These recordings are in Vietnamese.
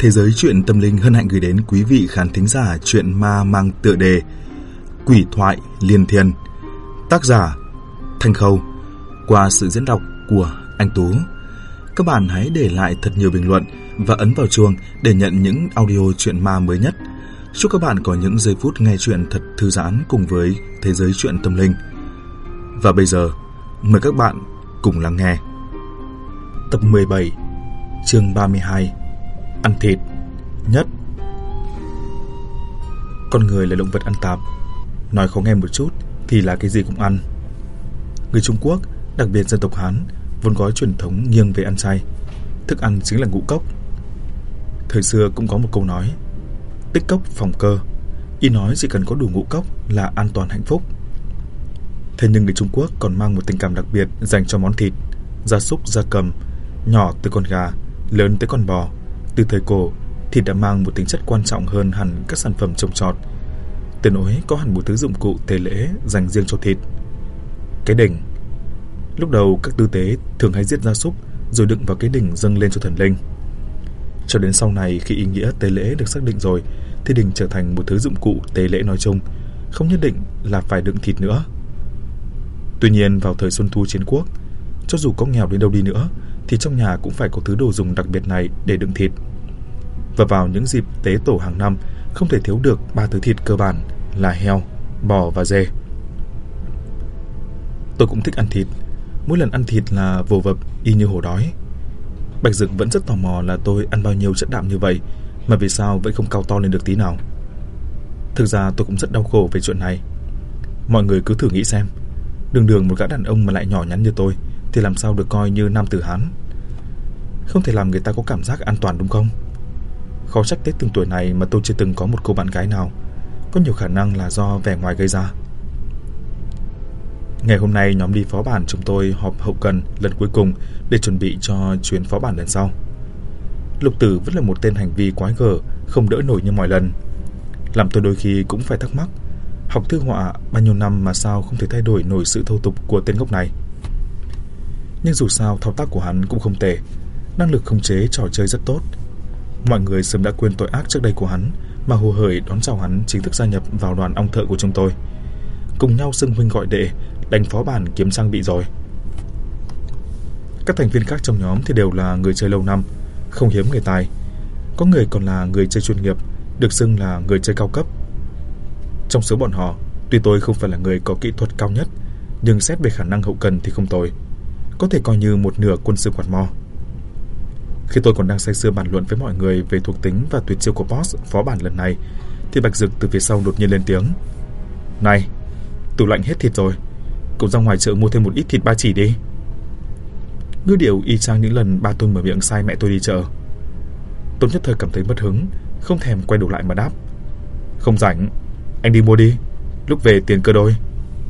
Thế giới truyện tâm linh hân hạnh gửi đến quý vị khán thính giả truyện ma mang tựa đề Quỷ thoại liên thiên, tác giả Thanh Khâu, qua sự diễn đọc của anh Tú. Các bạn hãy để lại thật nhiều bình luận và ấn vào chuông để nhận những audio truyện ma mới nhất. Chúc các bạn có những giây phút nghe truyện thật thư giãn cùng với thế giới truyện tâm linh. Và bây giờ, mời các bạn cùng lắng nghe tập 17, chương 32, ăn thịt nhất. Con người là động vật ăn tạp, nói khó nghe một chút thì là cái gì cũng ăn. Người Trung Quốc, đặc biệt dân tộc Hán, vốn có truyền thống nghiêng về ăn chay. Thức ăn chính là ngũ cốc. Thời xưa cũng có một câu nói: tích cốc phòng cơ, ý nói chỉ cần có đủ ngũ cốc là an toàn hạnh phúc. Thế nhưng người Trung Quốc còn mang một tình cảm đặc biệt dành cho món thịt, gia súc gia cầm, nhỏ từ con gà, lớn tới con bò. Từ thời cổ, thịt đã mang một tính chất quan trọng hơn hẳn các sản phẩm trồng trọt. Từ nỗi có hẳn một thứ dụng cụ tế lễ dành riêng cho thịt, cái đỉnh. Lúc đầu các tư tế thường hay giết gia súc rồi đựng vào cái đỉnh dâng lên cho thần linh. Cho đến sau này, khi ý nghĩa tế lễ được xác định rồi, thì đỉnh trở thành một thứ dụng cụ tế lễ nói chung, không nhất định là phải đựng thịt nữa. Tuy nhiên, vào thời Xuân Thu Chiến Quốc, cho dù có nghèo đến đâu đi nữa thì trong nhà cũng phải có thứ đồ dùng đặc biệt này để đựng thịt. Và vào những dịp tế tổ hàng năm, không thể thiếu được ba thứ thịt cơ bản là heo, bò và dê. Tôi cũng thích ăn thịt. Mỗi lần ăn thịt là vồ vập y như hổ đói. Bạch Dực vẫn rất tò mò là tôi ăn bao nhiêu chất đạm như vậy mà vì sao vẫn không cao to lên được tí nào. Thực ra tôi cũng rất đau khổ về chuyện này. Mọi người cứ thử nghĩ xem, đường đường một gã đàn ông mà lại nhỏ nhắn như tôi thì làm sao được coi như nam tử Hán. Không thể làm người ta có cảm giác an toàn đúng không? Khó trách tới từng tuổi này mà tôi chưa từng có một cô bạn gái nào. Có nhiều khả năng là do vẻ ngoài gây ra. Ngày hôm nay nhóm đi phó bản chúng tôi họp hậu cần lần cuối cùng để chuẩn bị cho chuyến phó bản lần sau. Lục Tử vẫn là một tên hành vi quái gở, không đỡ nổi như mọi lần, làm tôi đôi khi cũng phải thắc mắc, học thư họa bao nhiêu năm mà sao không thể thay đổi nổi sự thô tục của tên ngốc này. Nhưng dù sao thao tác của hắn cũng không tệ, năng lực khống chế trò chơi rất tốt. Mọi người sớm đã quên tội ác trước đây của hắn mà hồ hởi đón chào hắn chính thức gia nhập vào đoàn ong thợ của chúng tôi, cùng nhau xưng huynh gọi đệ, đánh phó bản kiếm trang bị rồi. Các thành viên khác trong nhóm thì đều là người chơi lâu năm, không hiếm người tài. Có người còn là người chơi chuyên nghiệp, được xưng là người chơi cao cấp. Trong số bọn họ, tuy tôi không phải là người có kỹ thuật cao nhất, nhưng xét về khả năng hậu cần thì không tồi, có thể coi như một nửa quân sư quạt mo. Khi tôi còn đang say sưa bàn luận với mọi người về thuộc tính và tuyệt chiêu của boss phó bản lần này, thì Bạch Dực từ phía sau đột nhiên lên tiếng: "Này, tủ lạnh hết thịt rồi, cậu ra ngoài chợ mua thêm một ít thịt ba chỉ đi." Ngữ điệu y chang những lần ba tôi mở miệng sai mẹ tôi đi chợ. Tôi nhất thời cảm thấy mất hứng, không thèm quay đầu lại mà đáp: "Không rảnh, anh đi mua đi, lúc về tiền cơ đôi."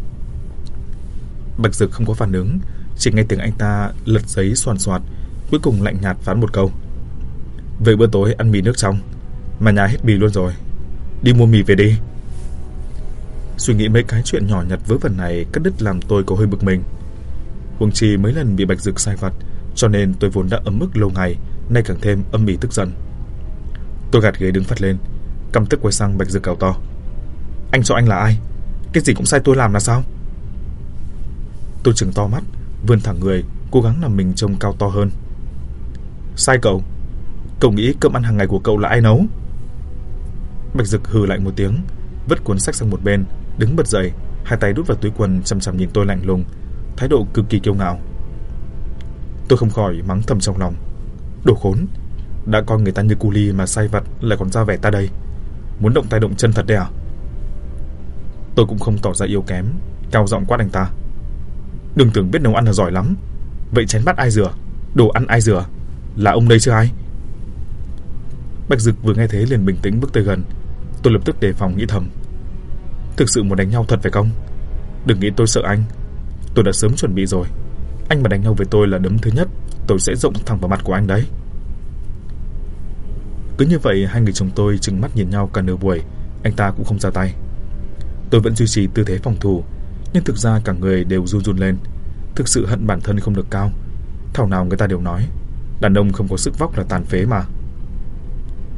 Bạch Dực không có phản ứng, chỉ nghe tiếng anh ta lật giấy xoàn xoạt, cuối cùng lạnh nhạt phán một câu: "Vậy bữa tối ăn mì nước trong, mà nhà hết mì luôn rồi, đi mua mì về đi." Suy nghĩ mấy cái chuyện nhỏ nhặt vớ vẩn này cắt đứt làm tôi có hơi bực mình. Huống chi mấy lần bị Bạch Dực sai vặt, cho nên tôi vốn đã ấm ức lâu ngày, nay càng thêm âm ỉ tức giận. Tôi gạt ghế đứng phắt lên, căm tức quay sang Bạch Dực gào to: "Anh cho anh là ai? Cái gì cũng sai tôi làm là sao?" Tôi trừng to mắt, vươn thẳng người, cố gắng làm mình trông cao to hơn. "Sai cậu? Cậu nghĩ cơm ăn hàng ngày của cậu là ai nấu?" Bạch Dực hừ lạnh một tiếng, vứt cuốn sách sang một bên, đứng bật dậy, hai tay đút vào túi quần, chằm chằm nhìn tôi lạnh lùng, thái độ cực kỳ kiêu ngạo. Tôi không khỏi mắng thầm trong lòng: đồ khốn, đã coi người ta như cu li mà sai vặt lại còn ra vẻ ta đây, muốn động tay động chân thật đấy à? Tôi cũng không tỏ ra yếu kém, cao giọng quát anh ta: "Đừng tưởng biết nấu ăn là giỏi lắm, vậy chén bát ai rửa, đồ ăn ai rửa, là ông đây chứ ai?" Bạch Dực vừa nghe thế liền bình tĩnh bước tới gần. Tôi lập tức đề phòng nghĩ thầm: thực sự muốn đánh nhau thật phải không? Đừng nghĩ tôi sợ anh, tôi đã sớm chuẩn bị rồi. Anh mà đánh nhau với tôi là đấm thứ nhất tôi sẽ rộng thẳng vào mặt của anh đấy. Cứ như vậy hai người chúng tôi trừng mắt nhìn nhau cả nửa buổi. Anh ta cũng không ra tay. Tôi vẫn duy trì tư thế phòng thủ, nhưng thực ra cả người đều run run lên. Thực sự hận bản thân không được cao. Thảo nào người ta đều nói đàn ông không có sức vóc là tàn phế mà.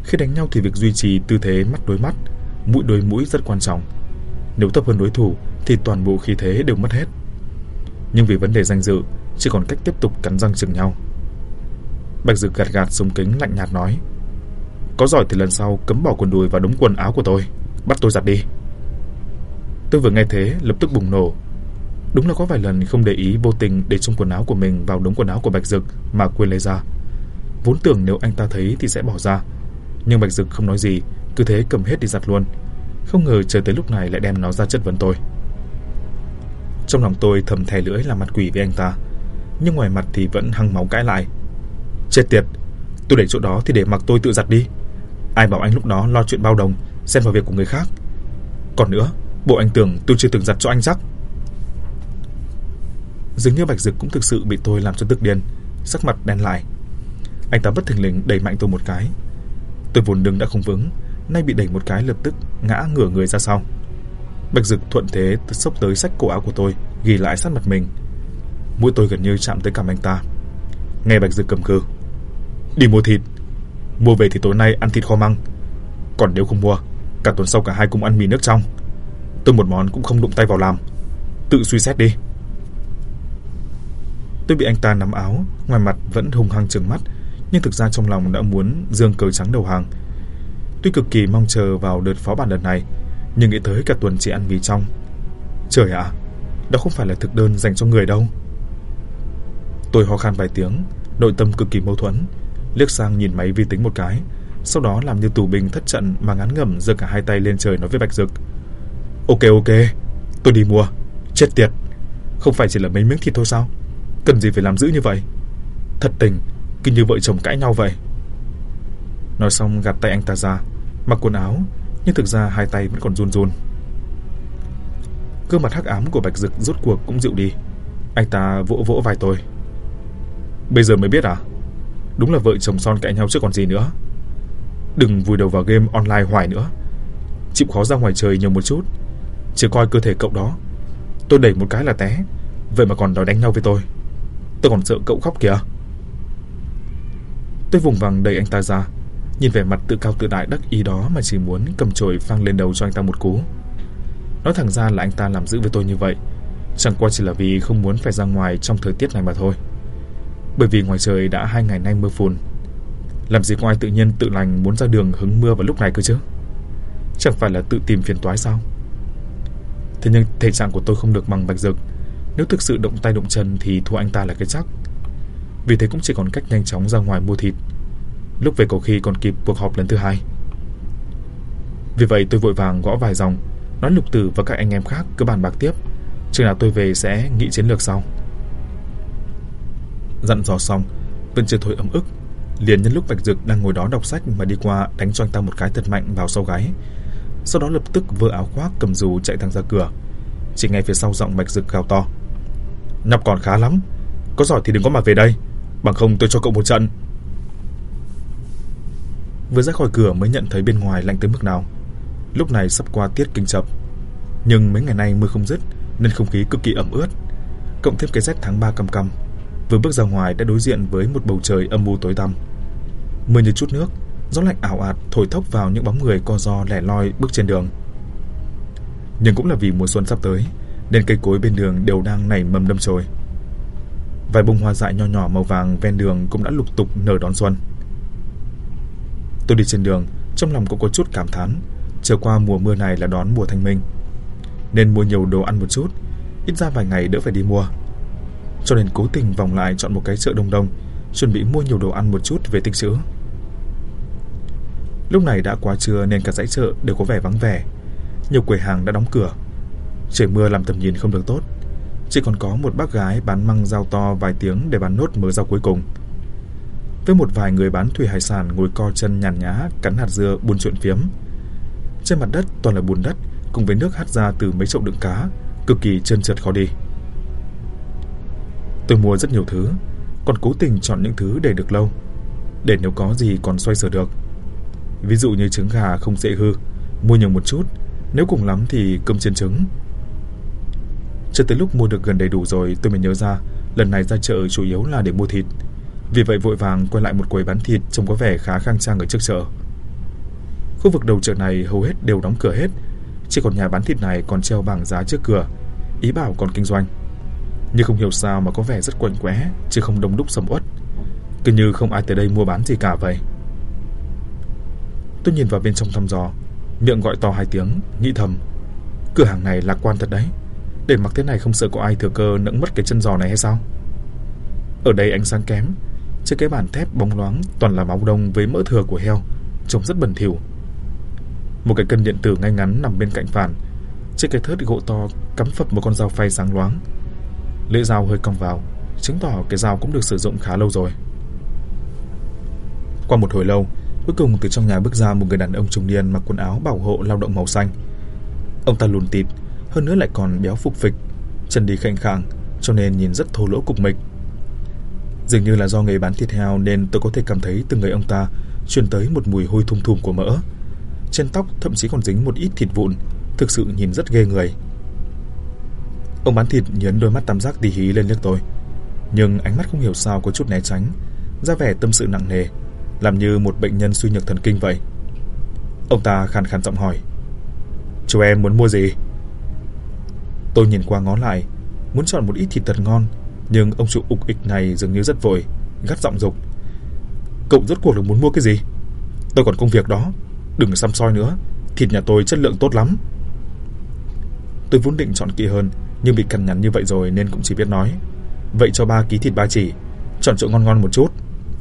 Khi đánh nhau thì việc duy trì tư thế mắt đối mắt, mũi đối mũi rất quan trọng. Nếu thấp hơn đối thủ thì toàn bộ khí thế đều mất hết. Nhưng vì vấn đề danh dự, chỉ còn cách tiếp tục cắn răng chừng nhau. Bạch Dực gạt gạt súng kính lạnh nhạt nói: "Có giỏi thì lần sau cấm bỏ quần đùi vào đống quần áo của tôi, bắt tôi giặt đi." Tôi vừa nghe thế lập tức bùng nổ. Đúng là có vài lần không để ý, vô tình để trong quần áo của mình vào đống quần áo của Bạch Dực mà quên lấy ra. Vốn tưởng nếu anh ta thấy thì sẽ bỏ ra, nhưng Bạch Dực không nói gì, cứ thế cầm hết đi giặt luôn. Không ngờ chờ tới lúc này lại đem nó ra chất vấn tôi. Trong lòng tôi thầm thè lưỡi làm mặt quỷ với anh ta, nhưng ngoài mặt thì vẫn hăng máu cãi lại: "Chết tiệt, tôi để chỗ đó thì để mặc tôi tự giặt đi. Ai bảo anh lúc đó lo chuyện bao đồng, xen vào việc của người khác. Còn nữa, bộ anh tưởng tôi chưa từng giặt cho anh chắc?" Dường như Bạch Dực cũng thực sự bị tôi làm cho tức điên, sắc mặt đen lại. Anh ta bất thình lình đẩy mạnh tôi một cái. Tôi vốn đứng đã không vững, nay bị đẩy một cái lập tức ngã ngửa người ra sau. Bạch Dực thuận thế xốc tới xách cổ áo của tôi, ghì lại sát mặt mình. Mũi tôi gần như chạm tới cằm anh ta. Nghe Bạch Dực cầm cừ: "Đi mua thịt. Mua về thì tối nay ăn thịt kho măng. Còn nếu không mua, cả tuần sau cả hai cùng ăn mì nước trong. Tôi một món cũng không đụng tay vào làm. Tự suy xét đi." Tôi bị anh ta nắm áo, ngoài mặt vẫn hung hăng trừng mắt, nhưng thực ra trong lòng đã muốn giương cờ trắng đầu hàng. Tuy cực kỳ mong chờ vào đợt phó bản lần này, nhưng nghĩ tới cả tuần chỉ ăn mì trong. Trời ạ, đó không phải là thực đơn dành cho người đâu. Tôi ho khan vài tiếng, nội tâm cực kỳ mâu thuẫn, liếc sang nhìn máy vi tính một cái, sau đó làm như tù binh thất trận mà ngán ngẩm giơ cả hai tay lên trời nói với Bạch Dực: Ok, tôi đi mua. Chết tiệt, không phải chỉ là mấy miếng thịt thôi sao? Cần gì phải làm dữ như vậy? Thật tình, cứ như vợ chồng cãi nhau vậy. Nói xong gạt tay anh ta ra, mặc quần áo, nhưng thực ra hai tay vẫn còn run run. Gương mặt hắc ám của Bạch Dực rốt cuộc cũng dịu đi. Anh ta vỗ vỗ vai tôi: Bây giờ mới biết à? Đúng là vợ chồng son cãi nhau chứ còn gì nữa. Đừng vùi đầu vào game online hoài nữa. Chịu khó ra ngoài trời nhiều một chút. Chỉ coi cơ thể cậu đó, tôi đẩy một cái là té, vậy mà còn đòi đánh nhau với tôi. Tôi còn sợ cậu khóc kìa. Tôi vùng vằng đẩy anh ta ra, nhìn vẻ mặt tự cao tự đại đắc ý đó mà chỉ muốn cầm chổi phang lên đầu cho anh ta một cú. Nói thẳng ra là anh ta làm dữ với tôi như vậy chẳng qua chỉ là vì không muốn phải ra ngoài trong thời tiết này mà thôi. Bởi vì ngoài trời đã 2 ngày nay mưa phùn, làm gì có ai tự nhiên tự lành muốn ra đường hứng mưa vào lúc này cơ chứ? Chẳng phải là tự tìm phiền toái sao? Thế nhưng thể trạng của tôi không được bằng Bạch Dực. Nếu thực sự động tay động chân thì thua anh ta là cái chắc. Vì thế cũng chỉ còn cách nhanh chóng ra ngoài mua thịt. Lúc về có khi còn kịp cuộc họp lần thứ 2. Vì vậy tôi vội vàng gõ vài dòng, nói Lục Tử và các anh em khác cứ bàn bạc tiếp, chừng nào tôi về sẽ nghĩ chiến lược sau. Dặn dò xong, vẫn chưa thôi ấm ức, liền nhân lúc Bạch Dực đang ngồi đó đọc sách mà đi qua đánh cho anh ta một cái thật mạnh vào sau gáy. Sau đó lập tức vơ áo khoác cầm dù chạy thẳng ra cửa. Chỉ nghe phía sau giọng Bạch Dực gào to: Nhóc còn khá lắm, có giỏi thì đừng có mà về đây, bằng không tôi cho cậu một trận. Vừa ra khỏi cửa mới nhận thấy bên ngoài lạnh tới mức nào. Lúc này sắp qua tiết kinh chập, nhưng mấy ngày nay mưa không dứt nên không khí cực kỳ ẩm ướt, cộng thêm cái rét tháng 3 căm căm. Vừa bước ra ngoài đã đối diện với một bầu trời âm u tối tăm. Mưa như chút nước, gió lạnh ảo ạt thổi thốc vào những bóng người co ro lẻ loi bước trên đường. Nhưng cũng là vì mùa xuân sắp tới nên cây cối bên đường đều đang nảy mầm đâm chồi. Vài bông hoa dại nho nhỏ màu vàng ven đường cũng đã lục tục nở đón xuân. Tôi đi trên đường, trong lòng cũng có chút cảm thán, chờ qua mùa mưa này là đón mùa thanh minh, nên mua nhiều đồ ăn một chút, ít ra vài ngày đỡ phải đi mua. Cho nên cố tình vòng lại chọn một cái chợ đông đông, chuẩn bị mua nhiều đồ ăn một chút về tích trữ. Lúc này đã quá trưa nên cả dãy chợ đều có vẻ vắng vẻ, nhiều quầy hàng đã đóng cửa. Trời mưa làm tầm nhìn không được tốt, chỉ còn có một bác gái bán măng rau to vài tiếng để bán nốt mớ rau cuối cùng, với một vài người bán thủy hải sản ngồi co chân nhàn nhã cắn hạt dưa buôn chuyện phiếm. Trên mặt đất toàn là bùn đất cùng với nước hắt ra từ mấy chậu đựng cá, cực kỳ trơn trượt khó đi. Tôi mua rất nhiều thứ, còn cố tình chọn những thứ để được lâu, để nếu có gì còn xoay sở được. Ví dụ như trứng gà không dễ hư, mua nhiều một chút, nếu cùng lắm thì cơm chiên trứng. Cho tới lúc mua được gần đầy đủ rồi tôi mới nhớ ra lần này ra chợ chủ yếu là để mua thịt. Vì vậy vội vàng quay lại một quầy bán thịt trông có vẻ khá khang trang ở trước chợ. Khu vực đầu chợ này hầu hết đều đóng cửa hết, chỉ còn nhà bán thịt này còn treo bảng giá trước cửa, ý bảo còn kinh doanh. Nhưng không hiểu sao mà có vẻ rất quạnh quẽ, chứ không đông đúc sầm uất, cứ như không ai tới đây mua bán gì cả vậy. Tôi nhìn vào bên trong thăm dò, miệng gọi to 2 tiếng, nghĩ thầm, cửa hàng này lạc quan thật đấy, để mặc thế này không sợ có ai thừa cơ nẫng mất cái chân giò này hay sao? Ở đây ánh sáng kém, trên cái bàn thép bóng loáng toàn là máu đông với mỡ thừa của heo, trông rất bẩn thỉu. Một cái cân điện tử ngay ngắn nằm bên cạnh phản, trên cái thớt gỗ to cắm phập một con dao phay sáng loáng. Lưỡi dao hơi cong vào, chứng tỏ cái dao cũng được sử dụng khá lâu rồi. Qua một hồi lâu, cuối cùng từ trong nhà bước ra một người đàn ông trung niên mặc quần áo bảo hộ lao động màu xanh. Ông ta lùn tịt, hơn nữa lại còn béo phục phịch, chân đi khệnh khạng, cho nên nhìn rất thô lỗ cục mịch. Dường như là do nghề bán thịt heo nên tôi có thể cảm thấy từ người ông ta truyền tới một mùi hôi thum thùm của mỡ. Trên tóc thậm chí còn dính một ít thịt vụn, thực sự nhìn rất ghê người. Ông bán thịt nhớn đôi mắt tam giác tỉ hí lên liếc tôi, nhưng ánh mắt không hiểu sao có chút né tránh, ra vẻ tâm sự nặng nề, làm như một bệnh nhân suy nhược thần kinh vậy. Ông ta khàn khàn giọng hỏi, chú em muốn mua gì? Tôi nhìn qua ngó lại, muốn chọn một ít thịt thật ngon, nhưng ông chủ ục ịch này dường như rất vội, gắt giọng dục, cậu rốt cuộc là muốn mua cái gì? Tôi còn công việc đó, đừng săm soi nữa, thịt nhà tôi chất lượng tốt lắm. Tôi vốn định chọn kỹ hơn, nhưng bị cằn nhằn như vậy rồi nên cũng chỉ biết nói, vậy cho 3 ký thịt 3 chỉ, chọn chỗ ngon ngon một chút.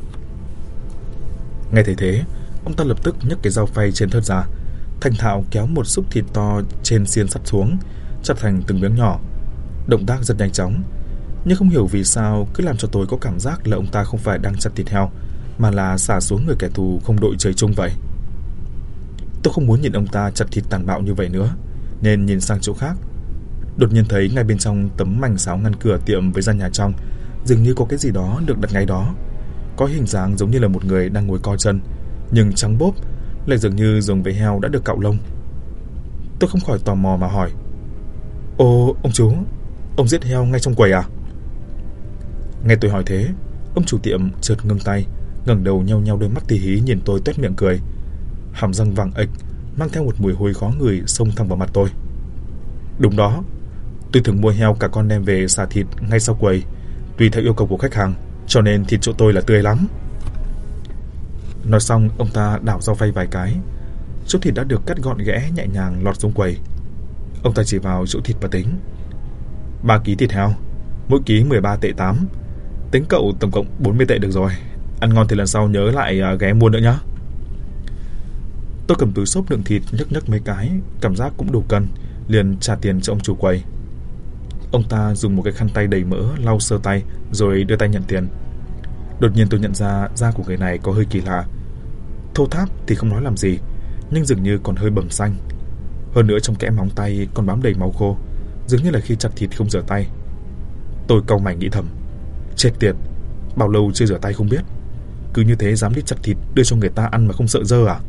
Nghe thấy thế, ông ta lập tức nhấc cái dao phay trên thớt ra, thành thạo kéo một xúc thịt to trên xiên sắt xuống, chặt thành từng miếng nhỏ. Động tác rất nhanh chóng, nhưng không hiểu vì sao cứ làm cho tôi có cảm giác là ông ta không phải đang chặt thịt heo, mà là xả xuống người kẻ thù không đội trời chung vậy. Tôi không muốn nhìn ông ta chặt thịt tàn bạo như vậy nữa, nên nhìn sang chỗ khác. Đột nhiên thấy ngay bên trong tấm mảnh sáo ngăn cửa tiệm với gian nhà trong, dường như có cái gì đó được đặt ngay đó, có hình dáng giống như là một người đang ngồi co chân, nhưng trắng bốp, lại dường như dùng với heo đã được cạo lông. Tôi không khỏi tò mò mà hỏi, ồ ông chú, ông giết heo ngay trong quầy à? Nghe tôi hỏi thế, ông chủ tiệm chợt ngưng tay, ngẩng đầu nheo nheo đôi mắt tỉ hí nhìn tôi toét miệng cười, hàm răng vàng ệch mang theo một mùi hôi khó ngửi xông thẳng vào mặt tôi. Đúng đó, tôi thường mua heo cả con đem về xả thịt ngay sau quầy, tùy theo yêu cầu của khách hàng, cho nên thịt chỗ tôi là tươi lắm. Nói xong, ông ta đảo dao phay vài cái, chỗ thịt đã được cắt gọn ghẽ nhẹ nhàng lọt xuống quầy. Ông ta chỉ vào chỗ thịt và tính, 3 ký thịt heo, mỗi ký 13 tệ 8, tính cậu tổng cộng 40 tệ được rồi. Ăn ngon thì lần sau nhớ lại ghé mua nữa nhá. Tôi cầm túi xốp đựng thịt nhấc nhấc mấy cái, cảm giác cũng đủ cân, liền trả tiền cho ông chủ quầy. Ông ta dùng một cái khăn tay đầy mỡ lau sơ tay rồi đưa tay nhận tiền. Đột nhiên tôi nhận ra da của người này có hơi kỳ lạ, thô tháp thì không nói làm gì, nhưng dường như còn hơi bầm xanh. Hơn nữa trong kẽ móng tay còn bám đầy máu khô, dường như là khi chặt thịt không rửa tay. Tôi cau mày nghĩ thầm, chết tiệt, bao lâu chưa rửa tay không biết, cứ như thế dám đi chặt thịt đưa cho người ta ăn mà không sợ dơ à?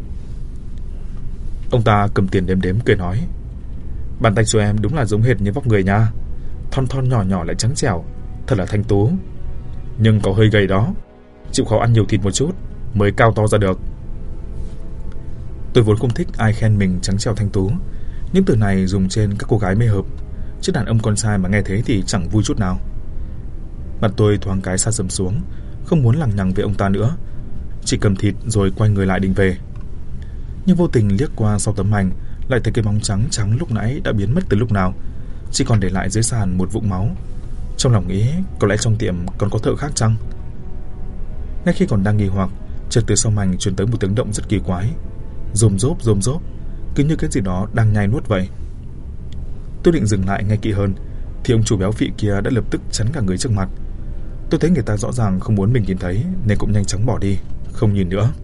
Ông ta cầm tiền đếm đếm cười nói, bàn tay của em đúng là giống hệt như vóc người nha, thon thon nhỏ nhỏ lại trắng trẻo, thật là thanh tú. Nhưng cậu hơi gầy đó, chịu khó ăn nhiều thịt một chút mới cao to ra được. Tôi vốn không thích ai khen mình trắng trẻo thanh tú, những từ này dùng trên các cô gái mê hợp, chứ đàn ông con trai mà nghe thế thì chẳng vui chút nào. Mặt tôi thoáng cái sa sầm xuống, không muốn lằng nhằng với ông ta nữa, chỉ cầm thịt rồi quay người lại định về. Nhưng vô tình liếc qua sau tấm mảnh, lại thấy cái bóng trắng trắng lúc nãy đã biến mất từ lúc nào, chỉ còn để lại dưới sàn một vũng máu. Trong lòng nghĩ có lẽ trong tiệm còn có thợ khác chăng? Ngay khi còn đang nghi hoặc, chợt từ sau mảnh truyền tới một tiếng động rất kỳ quái, rôm rốp, cứ như cái gì đó đang nhai nuốt vậy. Tôi định dừng lại ngay kỹ hơn thì ông chủ béo phì kia đã lập tức chắn cả người trước mặt. Tôi thấy người ta rõ ràng không muốn mình nhìn thấy nên cũng nhanh chóng bỏ đi, không nhìn nữa.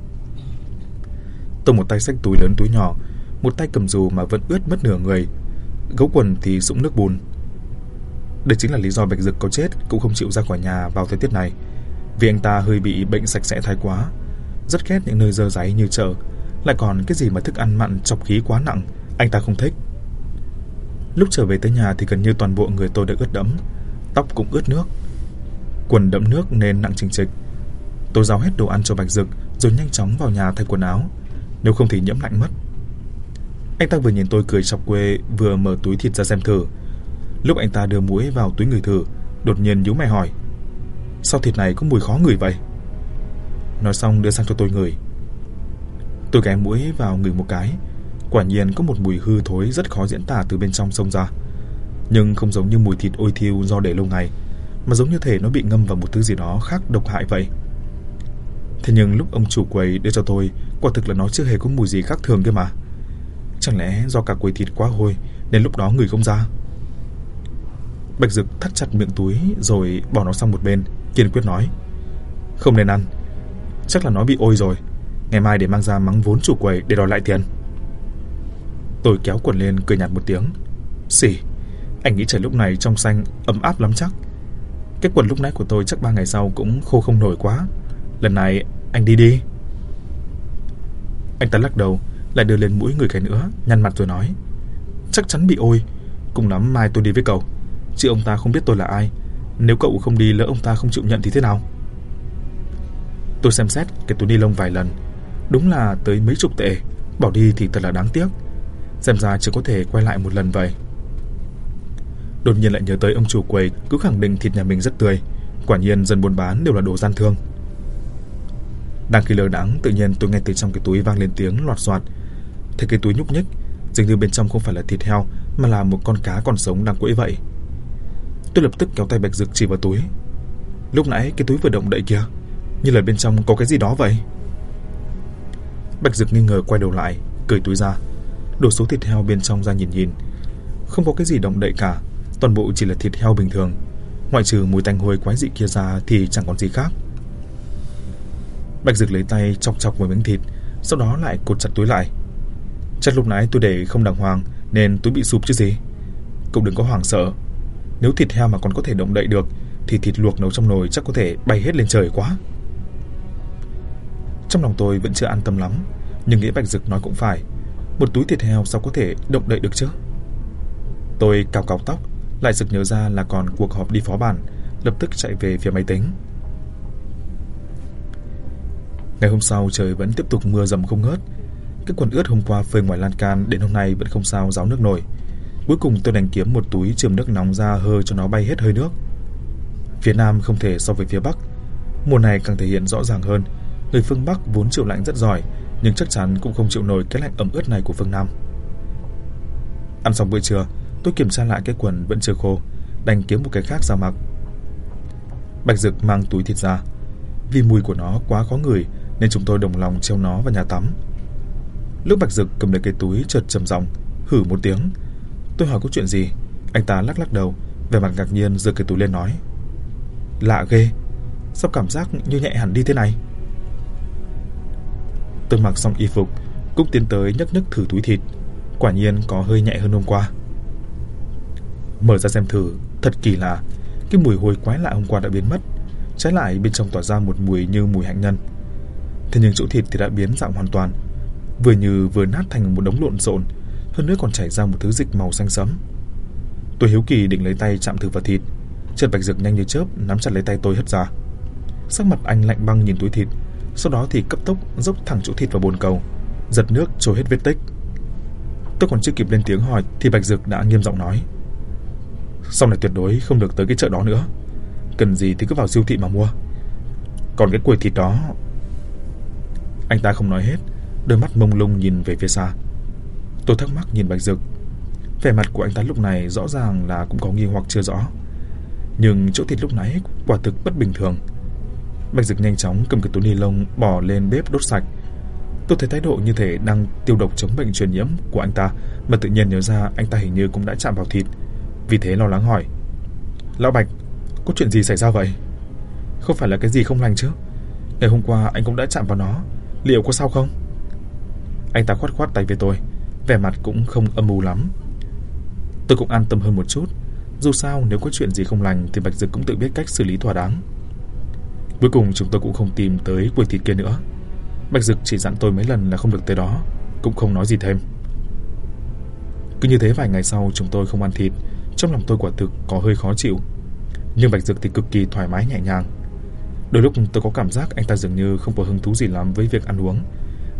Tôi một tay xách túi lớn túi nhỏ, một tay cầm dù mà vẫn ướt mất nửa người, gấu quần thì sũng nước bùn. Đây chính là lý do Bạch Dực có chết cũng không chịu ra khỏi nhà vào thời tiết này, vì anh ta hơi bị bệnh sạch sẽ thái quá, rất ghét những nơi dơ dáy như chợ, lại còn cái gì mà thức ăn mặn chọc khí quá nặng, anh ta không thích. Lúc trở về tới nhà thì gần như toàn bộ người tôi đã ướt đẫm, tóc cũng ướt nước, quần đẫm nước nên nặng chình chịch. Tôi giao hết đồ ăn cho Bạch Dực rồi nhanh chóng vào nhà thay quần áo, nếu không thì nhiễm lạnh mất. Anh ta vừa nhìn tôi cười chọc quê, vừa mở túi thịt ra xem thử. Lúc anh ta đưa muỗng vào túi ngửi thử, đột nhiên nhíu mày hỏi: sao thịt này có mùi khó ngửi vậy? Nói xong đưa sang cho tôi ngửi. Tôi ghé muỗng vào ngửi một cái, quả nhiên có một mùi hư thối rất khó diễn tả từ bên trong xông ra. Nhưng không giống như mùi thịt ôi thiêu do để lâu ngày, mà giống như thể nó bị ngâm vào một thứ gì đó khác độc hại vậy. Thế nhưng lúc ông chủ quầy đưa cho tôi, quả thực là nó chưa hề có mùi gì khác thường cơ mà. Chẳng lẽ do cả quầy thịt quá hôi nên lúc đó ngửi không ra? Bạch Dực thắt chặt miệng túi rồi bỏ nó sang một bên, kiên quyết nói: không nên ăn, chắc là nó bị ôi rồi, ngày mai để mang ra mắng vốn chủ quầy để đòi lại tiền. Tôi kéo quần lên cười nhạt một tiếng: xỉ, anh nghĩ trời lúc này trong xanh ấm áp lắm chắc. Cái quần lúc nãy của tôi chắc 3 ngày sau cũng khô không nổi quá. Lần này anh đi đi. Anh ta lắc đầu, lại đưa lên mũi người cái nữa, nhăn mặt rồi nói: chắc chắn bị ôi, cùng lắm mai tôi đi với cậu, chứ ông ta không biết tôi là ai. Nếu cậu không đi, lỡ ông ta không chịu nhận thì thế nào? Tôi xem xét cái túi ni lông vài lần, đúng là tới mấy chục tệ, bỏ đi thì thật là đáng tiếc. Xem ra chỉ có thể quay lại một lần vậy. Đột nhiên lại nhớ tới ông chủ quầy cứ khẳng định thịt nhà mình rất tươi, quả nhiên dân buôn bán đều là đồ gian thương. Đang khi lơ đãng, tự nhiên tôi nghe từ trong cái túi vang lên tiếng loạt xoạt. Thấy cái túi nhúc nhích, dường như bên trong không phải là thịt heo mà là một con cá còn sống đang quẫy vậy. Tôi lập tức kéo tay Bạch Dực chỉ vào túi. Lúc nãy cái túi vừa động đậy kìa, như là bên trong có cái gì đó vậy. Bạch Dực nghi ngờ quay đầu lại, cởi túi ra, đổ số thịt heo bên trong ra nhìn nhìn. Không có cái gì động đậy cả, toàn bộ chỉ là thịt heo bình thường, ngoại trừ mùi tanh hôi quái dị kia ra thì chẳng còn gì khác. Bạch Dực lấy tay chọc chọc vào miếng thịt, sau đó lại cột chặt túi lại. Chắc lúc nãy tôi để không đàng hoàng nên túi bị sụp chứ gì. Cậu đừng có hoảng sợ, nếu thịt heo mà còn có thể động đậy được thì thịt luộc nấu trong nồi chắc có thể bay hết lên trời quá. Trong lòng tôi vẫn chưa an tâm lắm, nhưng nghĩ Bạch Dực nói cũng phải, một túi thịt heo sao có thể động đậy được chứ. Tôi cào cào tóc, lại sực nhớ ra là còn cuộc họp đi phó bản, lập tức chạy về phía máy tính. Ngày hôm sau trời vẫn tiếp tục mưa dầm không ngớt. Cái quần ướt hôm qua phơi ngoài lan can đến hôm nay vẫn không sao ráo nước nổi. Cuối cùng tôi đành kiếm một túi chườm nước nóng ra hơi cho nó bay hết hơi nước. Phía Nam không thể so với phía Bắc, mùa này càng thể hiện rõ ràng hơn. Người phương Bắc vốn chịu lạnh rất giỏi, nhưng chắc chắn cũng không chịu nổi cái lạnh ẩm ướt này của phương Nam. Ăn xong bữa trưa, tôi kiểm tra lại cái quần vẫn chưa khô, đành kiếm một cái khác ra mặc. Bạch Dực mang túi thịt ra. Vì mùi của nó quá khó ngửi nên chúng tôi đồng lòng treo nó vào nhà tắm. Lúc Bạch Dực cầm lấy cái túi chợt trầm giọng hử một tiếng. Tôi hỏi có chuyện gì, anh ta lắc lắc đầu, vẻ mặt ngạc nhiên giơ cái túi lên nói: lạ ghê, sao cảm giác như nhẹ hẳn đi thế này? Tôi mặc xong y phục cũng tiến tới nhấc nhấc thử túi thịt, quả nhiên có hơi nhẹ hơn hôm qua. Mở ra xem thử, thật kỳ lạ, cái mùi hôi quái lạ hôm qua đã biến mất, trái lại bên trong tỏa ra một mùi như mùi hạnh nhân. Thế nhưng chỗ thịt thì đã biến dạng hoàn toàn, vừa như vừa nát thành một đống lộn xộn, hơn nữa còn chảy ra một thứ dịch màu xanh sẫm. Tôi hiếu kỳ định lấy tay chạm thử vào thịt, chợt Bạch Dực nhanh như chớp nắm chặt lấy tay tôi hất ra. Sắc mặt anh lạnh băng nhìn túi thịt, sau đó thì cấp tốc dốc thẳng chỗ thịt vào bồn cầu, giật nước trôi hết vết tích. Tôi còn chưa kịp lên tiếng hỏi thì Bạch Dực đã nghiêm giọng nói: sau này tuyệt đối không được tới cái chợ đó nữa, cần gì thì cứ vào siêu thị mà mua. Còn cái quầy thịt đó... Anh ta không nói hết, đôi mắt mông lung nhìn về phía xa. Tôi thắc mắc nhìn Bạch Dực. Vẻ mặt của anh ta lúc này rõ ràng là cũng có nghi hoặc chưa rõ, nhưng chỗ thịt lúc nãy quả thực bất bình thường. Bạch Dực nhanh chóng cầm cái túi ni lông bỏ lên bếp đốt sạch. Tôi thấy thái độ như thể đang tiêu độc chống bệnh truyền nhiễm của anh ta, mà tự nhiên nhớ ra anh ta hình như cũng đã chạm vào thịt, vì thế lo lắng hỏi: lão Bạch, có chuyện gì xảy ra vậy? Không phải là cái gì không lành chứ? Ngày hôm qua anh cũng đã chạm vào nó, liệu có sao không? Anh ta khoát khoát tay với tôi, vẻ mặt cũng không âm u lắm. Tôi cũng an tâm hơn một chút, dù sao nếu có chuyện gì không lành thì Bạch Dực cũng tự biết cách xử lý thỏa đáng. Cuối cùng chúng tôi cũng không tìm tới quầy thịt kia nữa. Bạch Dực chỉ dặn tôi mấy lần là không được tới đó, cũng không nói gì thêm. Cứ như thế vài ngày sau chúng tôi không ăn thịt. Trong lòng tôi quả thực có hơi khó chịu, nhưng Bạch Dực thì cực kỳ thoải mái nhẹ nhàng. Đôi lúc tôi có cảm giác anh ta dường như không có hứng thú gì lắm với việc ăn uống.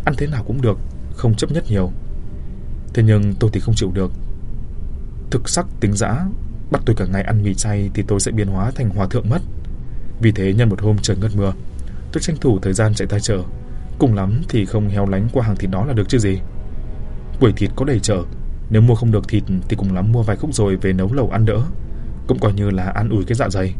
ăn thế nào cũng được, không chấp nhất nhiều. Thế nhưng tôi thì không chịu được. Thực sắc tính dã, bắt tôi cả ngày ăn mì chay thì tôi sẽ biến hóa thành hòa thượng mất. Vì thế nhân một hôm trời ngớt mưa, tôi tranh thủ thời gian chạy ra chợ. Cùng lắm thì không héo lánh qua hàng thịt đó là được chứ gì. Quầy thịt có đầy chợ, nếu mua không được thịt thì cùng lắm mua vài khúc rồi về nấu lẩu ăn đỡ, cũng coi như là an ủi cái dạ dày.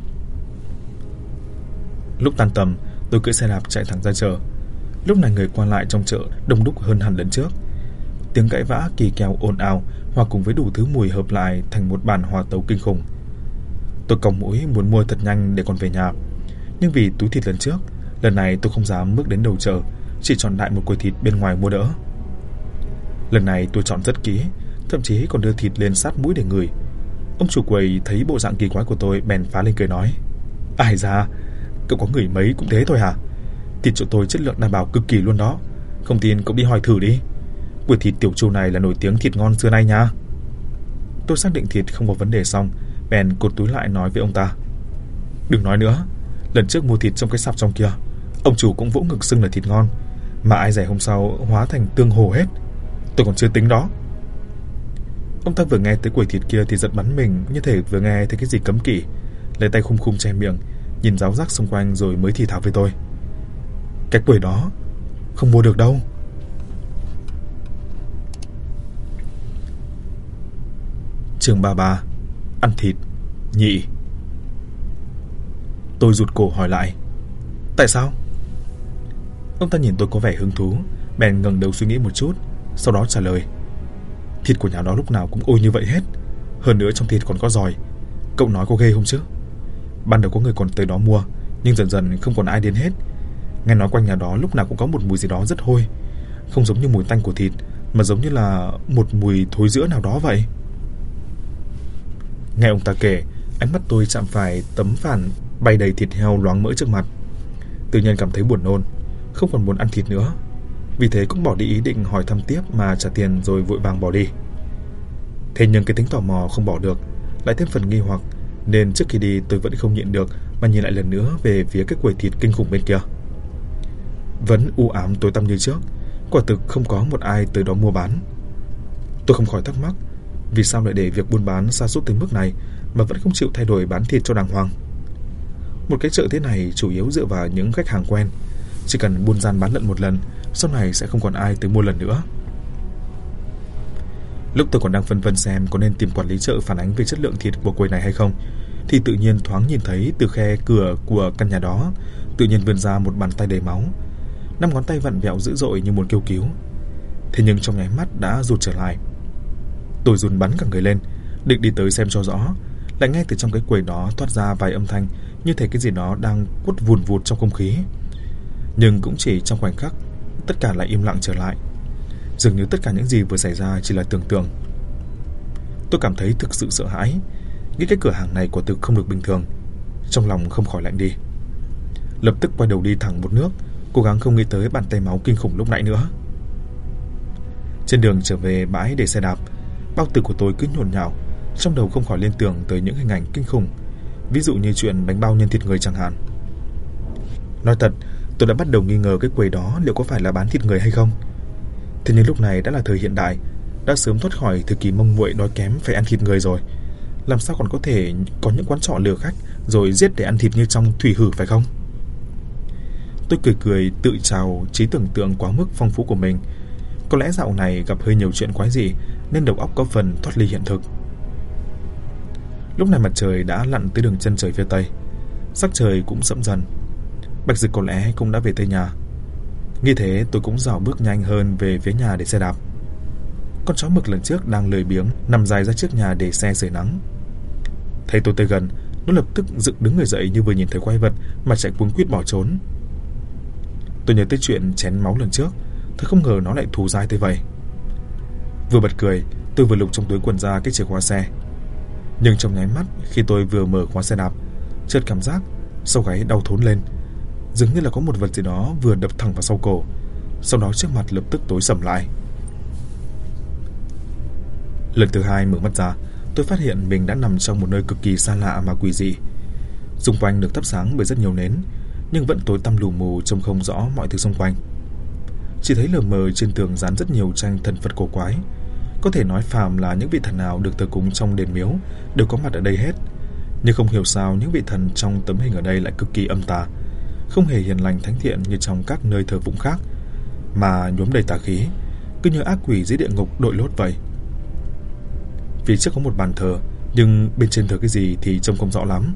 Lúc tan tầm, tôi cưỡi xe đạp chạy thẳng ra chợ. Lúc này người qua lại trong chợ đông đúc hơn hẳn lần trước. Tiếng cãi vã kỳ kèo ồn ào hòa cùng với đủ thứ mùi hợp lại thành một bản hòa tấu kinh khủng. Tôi còng mũi muốn mua thật nhanh để còn về nhà, nhưng vì túi thịt lần trước, lần này tôi không dám bước đến đầu chợ, chỉ chọn đại một quầy thịt bên ngoài mua đỡ. Lần này tôi chọn rất kỹ, thậm chí còn đưa thịt lên sát mũi để ngửi. Ông chủ quầy thấy bộ dạng kỳ quái của tôi bèn phá lên cười nói: "Ai da, cậu có ngửi mấy cũng thế thôi hả? Thịt chỗ tôi chất lượng đảm bảo cực kỳ luôn đó. Không tin cậu đi hỏi thử đi. Quầy thịt Tiểu Chu này là nổi tiếng thịt ngon xưa nay nha." Tôi xác định thịt không có vấn đề xong, bèn cột túi lại nói với ông ta: "Đừng nói nữa, lần trước mua thịt trong cái sạp trong kia, ông chủ cũng vỗ ngực xưng là thịt ngon, mà ai rẻ hôm sau hóa thành tương hồ hết. Tôi còn chưa tính đó." Ông ta vừa nghe tới quầy thịt kia thì giật bắn mình, như thể vừa nghe thấy cái gì cấm kỵ, lấy tay khum khum che miệng, nhìn ráo rác xung quanh rồi mới thì thào với tôi: "Cái quầy đó không mua được đâu." Chương 33: Ăn thịt nhị. Tôi rụt cổ hỏi lại: "Tại sao?" Ông ta nhìn tôi có vẻ hứng thú, bèn ngẩng đầu suy nghĩ một chút, sau đó trả lời: "Thịt của nhà đó lúc nào cũng ôi như vậy hết. Hơn nữa trong thịt còn có giòi. Cậu nói có ghê không chứ? Ban đầu có người còn tới đó mua, nhưng dần dần không còn ai đến hết. Nghe nói quanh nhà đó lúc nào cũng có một mùi gì đó rất hôi, không giống như mùi tanh của thịt, mà giống như là một mùi thối rữa nào đó vậy." Nghe ông ta kể, ánh mắt tôi chạm phải tấm phản bày đầy thịt heo loáng mỡ trước mặt. Tự nhiên cảm thấy buồn nôn, không còn muốn ăn thịt nữa. Vì thế cũng bỏ đi ý định hỏi thăm tiếp mà trả tiền rồi vội vàng bỏ đi. Thế nhưng cái tính tò mò không bỏ được, lại thêm phần nghi hoặc, nên trước khi đi tôi vẫn không nhịn được mà nhìn lại lần nữa về phía cái quầy thịt kinh khủng bên kia. Vẫn u ám tối tăm như trước, quả thực không có một ai tới đó mua bán. Tôi không khỏi thắc mắc, vì sao lại để việc buôn bán sa sút tới mức này mà vẫn không chịu thay đổi bán thịt cho đàng hoàng. Một cái chợ thế này chủ yếu dựa vào những khách hàng quen, chỉ cần buôn gian bán lận một lần, sau này sẽ không còn ai tới mua lần nữa. Lúc tôi còn đang phân vân xem có nên tìm quản lý chợ phản ánh về chất lượng thịt của quầy này hay không, thì tự nhiên thoáng nhìn thấy từ khe cửa của căn nhà đó tự nhiên vươn ra một bàn tay đầy máu, 5 ngón tay vặn vẹo dữ dội như muốn kêu cứu. Thế nhưng trong nháy mắt đã rụt trở lại. Tôi run bắn cả người lên, định đi tới xem cho rõ, lại nghe từ trong cái quầy đó thoát ra vài âm thanh như thể cái gì đó đang quất vùn vụt trong không khí. Nhưng cũng chỉ trong khoảnh khắc, tất cả lại im lặng trở lại, dường như tất cả những gì vừa xảy ra chỉ là tưởng tượng. Tôi cảm thấy thực sự sợ hãi, nghĩ cái cửa hàng này quả thực không được bình thường, trong lòng không khỏi lạnh đi. Lập tức quay đầu đi thẳng một nước, cố gắng không nghĩ tới bàn tay máu kinh khủng lúc nãy nữa. Trên đường trở về bãi để xe đạp, bao tử của tôi cứ nhổn nhạo, trong đầu không khỏi liên tưởng tới những hình ảnh kinh khủng, ví dụ như chuyện bánh bao nhân thịt người chẳng hạn. Nói thật, tôi đã bắt đầu nghi ngờ cái quầy đó liệu có phải là bán thịt người hay không. Thế nhưng lúc này đã là thời hiện đại, đã sớm thoát khỏi thời kỳ mông muội đói kém phải ăn thịt người rồi, làm sao còn có thể có những quán trọ lừa khách rồi giết để ăn thịt như trong thủy hử phải không? Tôi cười cười tự chào trí tưởng tượng quá mức phong phú của mình. Có lẽ dạo này gặp hơi nhiều chuyện quái dị nên đầu óc có phần thoát ly hiện thực. Lúc này mặt trời đã lặn tới đường chân trời phía tây, sắc trời cũng sẫm dần. Bạch Dực có lẽ cũng đã về tới nhà. Nghĩ thế tôi cũng dạo bước nhanh hơn về phía nhà để xe đạp. Con chó mực lần trước đang lười biếng nằm dài ra trước nhà để xe sưởi nắng. Thấy tôi tới gần, nó lập tức dựng đứng người dậy như vừa nhìn thấy quái vật mà chạy cuống quýt bỏ trốn. Tôi nhớ tới chuyện chén máu lần trước, tôi không ngờ nó lại thù dai tới vậy. Vừa bật cười, tôi vừa lục trong túi quần ra cái chìa khóa xe. Nhưng trong nháy mắt khi tôi vừa mở khóa xe đạp, chợt cảm giác sau gáy đau thốn lên, dường như là có một vật gì đó vừa đập thẳng vào sau cổ. Sau đó trước mặt lập tức tối sầm lại. Lần thứ hai mở mắt ra, tôi phát hiện mình đã nằm trong một nơi cực kỳ xa lạ mà quỷ dị. Xung quanh được thắp sáng bởi rất nhiều nến, nhưng vẫn tối tăm lù mù, trông không rõ mọi thứ xung quanh. Chỉ thấy lờ mờ trên tường dán rất nhiều tranh thần Phật cổ quái. Có thể nói phàm là những vị thần nào được thờ cúng trong đền miếu đều có mặt ở đây hết. Nhưng không hiểu sao những vị thần trong tấm hình ở đây lại cực kỳ âm tà, không hề hiền lành thánh thiện như trong các nơi thờ phụng khác, mà nhuốm đầy tà khí, cứ như ác quỷ dưới địa ngục đội lốt vậy. Phía trước có một bàn thờ, nhưng bên trên thờ cái gì thì trông không rõ lắm.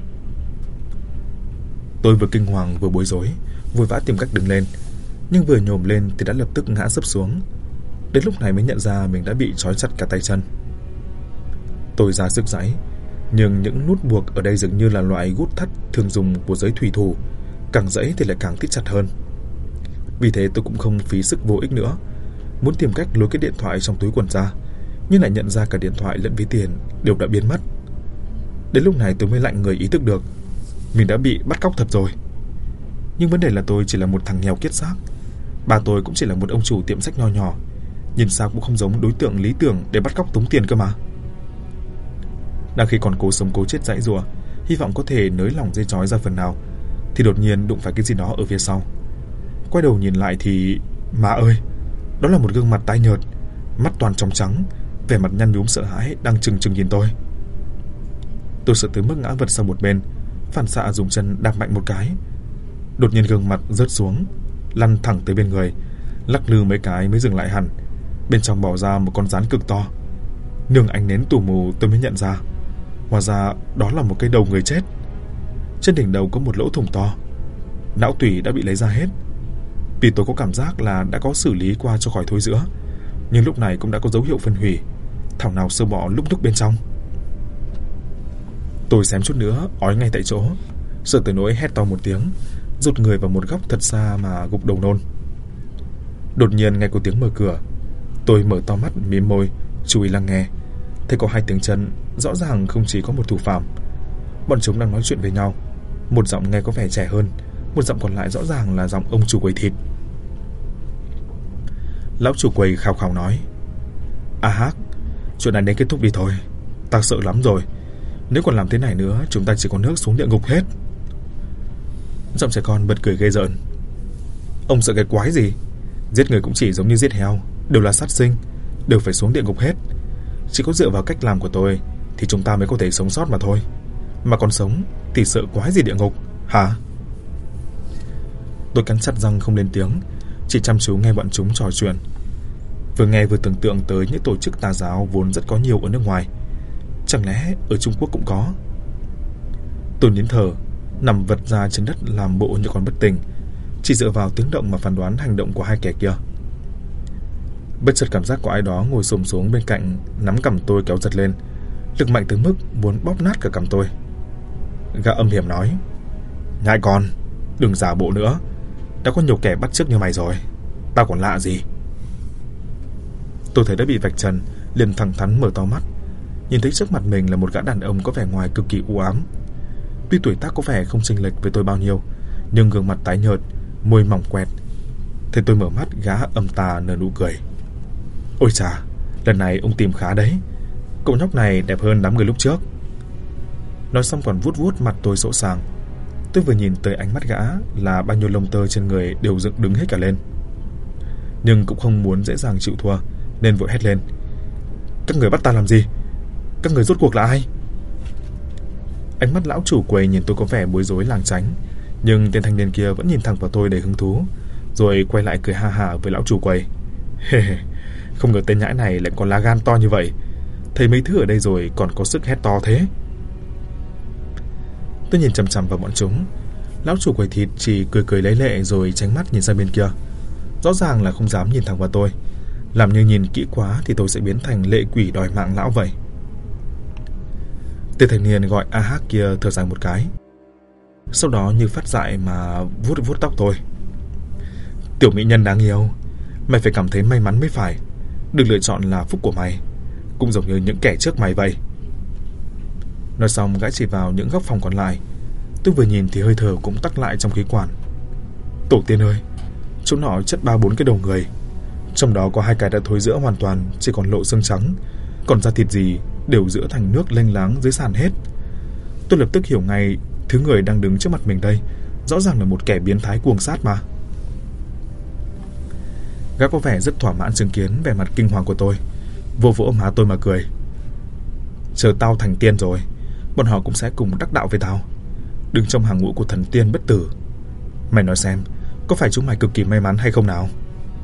Tôi vừa kinh hoàng vừa bối rối, vội vã tìm cách đứng lên, nhưng vừa nhổm lên thì đã lập tức ngã sấp xuống. Đến lúc này mới nhận ra mình đã bị trói chặt cả tay chân. Tôi ra sức giãy, nhưng những nút buộc ở đây dường như là loại gút thắt thường dùng của giới thủy thủ, càng giãy thì lại càng thít chặt hơn. Vì thế tôi cũng không phí sức vô ích nữa, muốn tìm cách lôi cái điện thoại trong túi quần ra, nhưng lại nhận ra cả điện thoại lẫn ví tiền đều đã biến mất. Đến lúc này tôi mới lạnh người ý thức được mình đã bị bắt cóc thật rồi. Nhưng vấn đề là tôi chỉ là một thằng nghèo kiết xác, bà tôi cũng chỉ là một ông chủ tiệm sách nho nhỏ, nhìn sao cũng không giống đối tượng lý tưởng để bắt cóc tống tiền cơ mà. Đang khi còn cố sống cố chết giãy giụa, hy vọng có thể nới lỏng dây trói ra phần nào, thì đột nhiên đụng phải cái gì đó ở phía sau. Quay đầu nhìn lại thì má ơi, đó là một gương mặt tái nhợt, mắt toàn trong trắng, vẻ mặt nhăn nhúm sợ hãi đang trừng trừng nhìn tôi. Tôi sợ tới mức ngã vật sang một bên, phản xạ dùng chân đạp mạnh một cái. Đột nhiên gương mặt rớt xuống, lăn thẳng tới bên người, lắc lư mấy cái mới dừng lại hẳn. Bên trong bỏ ra một con rắn cực to. Nương ánh nến tù mù tôi mới nhận ra, hóa ra đó là một cái đầu người chết. Trên đỉnh đầu có một lỗ thủng to, não tủy đã bị lấy ra hết. Vì tôi có cảm giác là đã có xử lý qua cho khỏi thối rữa, nhưng lúc này cũng đã có dấu hiệu phân hủy, thảo nào sơ bọ lúc đúc bên trong. Tôi xém chút nữa ói ngay tại chỗ, sợ tới nỗi hét to một tiếng, rụt người vào một góc thật xa mà gục đầu nôn. Đột nhiên nghe có tiếng mở cửa. Tôi mở to mắt mím môi, chú ý lắng nghe. Thấy có hai tiếng chân, rõ ràng không chỉ có một thủ phạm. Bọn chúng đang nói chuyện với nhau. Một giọng nghe có vẻ trẻ hơn, một giọng còn lại rõ ràng là giọng ông chủ quầy thịt. Lão chủ quầy khào khào nói: "À hắc, chuyện này đến kết thúc đi thôi. Ta sợ lắm rồi. Nếu còn làm thế này nữa, chúng ta chỉ có nước xuống địa ngục hết." Giọng trẻ con bật cười ghê rợn: "Ông sợ cái quái gì? Giết người cũng chỉ giống như giết heo, đều là sát sinh, đều phải xuống địa ngục hết. Chỉ có dựa vào cách làm của tôi thì chúng ta mới có thể sống sót mà thôi. Mà còn sống thì sợ quái gì địa ngục, hả?" Tôi cắn chặt răng không lên tiếng, chỉ chăm chú nghe bọn chúng trò chuyện. Vừa nghe vừa tưởng tượng tới những tổ chức tà giáo vốn rất có nhiều ở nước ngoài. Chẳng lẽ ở Trung Quốc cũng có? Tôi nín thở, nằm vật ra trên đất làm bộ như còn bất tỉnh, chỉ dựa vào tiếng động mà phán đoán hành động của hai kẻ kia. Bất chợt cảm giác có ai đó ngồi xổm xuống bên cạnh, nắm cằm tôi kéo giật lên, lực mạnh tới mức muốn bóp nát cả cằm tôi. Gã âm hiểm nói: "Nhãi con, đừng giả bộ nữa. Đã có nhiều kẻ bắt chước như mày rồi, tao còn lạ gì." Tôi thấy đã bị vạch trần, liền thẳng thắn mở to mắt, nhìn thấy trước mặt mình là một gã đàn ông có vẻ ngoài cực kỳ u ám. Tuy tuổi tác có vẻ không chênh lệch với tôi bao nhiêu, nhưng gương mặt tái nhợt, môi mỏng quẹt. Thấy tôi mở mắt, gã âm tà nở nụ cười: "Ôi chà, lần này ông tìm khá đấy. Cậu nhóc này đẹp hơn đám người lúc trước." Nói xong còn vuốt vuốt mặt tôi sỗ sàng. Tôi vừa nhìn tới ánh mắt gã là bao nhiêu lông tơ trên người đều dựng đứng hết cả lên. Nhưng cũng không muốn dễ dàng chịu thua, nên vội hét lên: "Các người bắt ta làm gì? Các người rốt cuộc là ai?" Ánh mắt lão chủ quầy nhìn tôi có vẻ bối rối lảng tránh, nhưng tên thanh niên kia vẫn nhìn thẳng vào tôi đầy hứng thú, rồi quay lại cười ha hả với lão chủ quầy: "Không ngờ tên nhãi này lại còn lá gan to như vậy. Thấy mấy thứ ở đây rồi còn có sức hét to thế." Tôi nhìn chằm chằm vào bọn chúng. Lão chủ quầy thịt chỉ cười cười lấy lệ rồi tránh mắt nhìn sang bên kia, rõ ràng là không dám nhìn thẳng vào tôi, làm như nhìn kỹ quá thì tôi sẽ biến thành lệ quỷ đòi mạng lão vậy. Tên thanh niên gọi A Hắc kia thở dài một cái, sau đó như phát dại mà vuốt vuốt tóc tôi: "Tiểu mỹ nhân đáng yêu, mày phải cảm thấy may mắn mới phải. Được lựa chọn là phúc của mày, cũng giống như những kẻ trước mày vậy." Nói xong gã chỉ vào những góc phòng còn lại. Tôi vừa nhìn thì hơi thở cũng tắc lại trong khí quản. Tổ tiên ơi, chỗ nọ chất 3-4 cái đầu người, trong đó có 2 cái đã thối rữa hoàn toàn, chỉ còn lộ xương trắng, còn da thịt gì đều rữa thành nước lênh láng dưới sàn hết. Tôi lập tức hiểu ngay, thứ người đang đứng trước mặt mình đây rõ ràng là một kẻ biến thái cuồng sát mà. Gã có vẻ rất thỏa mãn chứng kiến vẻ mặt kinh hoàng của tôi, vỗ vỗ má tôi mà cười. Chờ tao thành tiên rồi, bọn họ cũng sẽ cùng đắc đạo với tao, đứng trong hàng ngũ của thần tiên bất tử. Mày nói xem, có phải chúng mày cực kỳ may mắn hay không nào?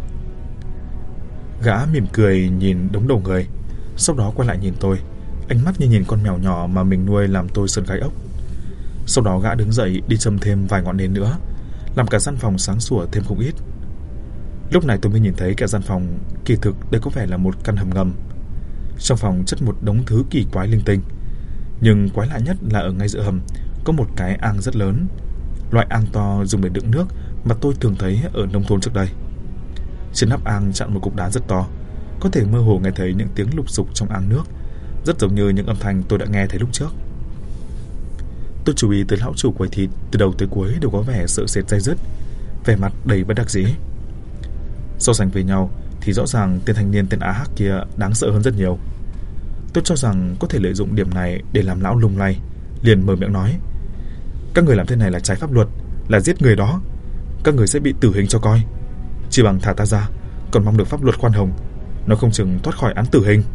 Gã mỉm cười nhìn đống đầu người, sau đó quay lại nhìn tôi, ánh mắt như nhìn con mèo nhỏ mà mình nuôi làm tôi sởn gai ốc. Sau đó gã đứng dậy đi châm thêm vài ngọn nến nữa, làm cả gian phòng sáng sủa thêm không ít. Lúc này tôi mới nhìn thấy cả gian phòng kỳ thực đây có vẻ là một căn hầm ngầm. Trong phòng chất một đống thứ kỳ quái linh tinh, nhưng quái lạ nhất là ở ngay giữa hầm có một cái ang rất lớn, loại ang to dùng để đựng nước mà tôi thường thấy ở nông thôn trước đây. Trên nắp ang chặn một cục đá rất to, có thể mơ hồ nghe thấy những tiếng lục sục trong ang nước, rất giống như những âm thanh tôi đã nghe thấy lúc trước. Tôi chú ý tới lão chủ quầy thịt, từ đầu tới cuối đều có vẻ sợ sệt day dứt, vẻ mặt đầy bất đắc dĩ. So sánh với nhau thì rõ ràng tên thanh niên tên AH kia đáng sợ hơn rất nhiều. Tôi cho rằng có thể lợi dụng điểm này để làm lão lung lay, liền mở miệng nói: các người làm thế này là trái pháp luật, là giết người đó. Các người sẽ bị tử hình cho coi. Chỉ bằng thả ta ra, còn mong được pháp luật khoan hồng, nó không chừng thoát khỏi án tử hình.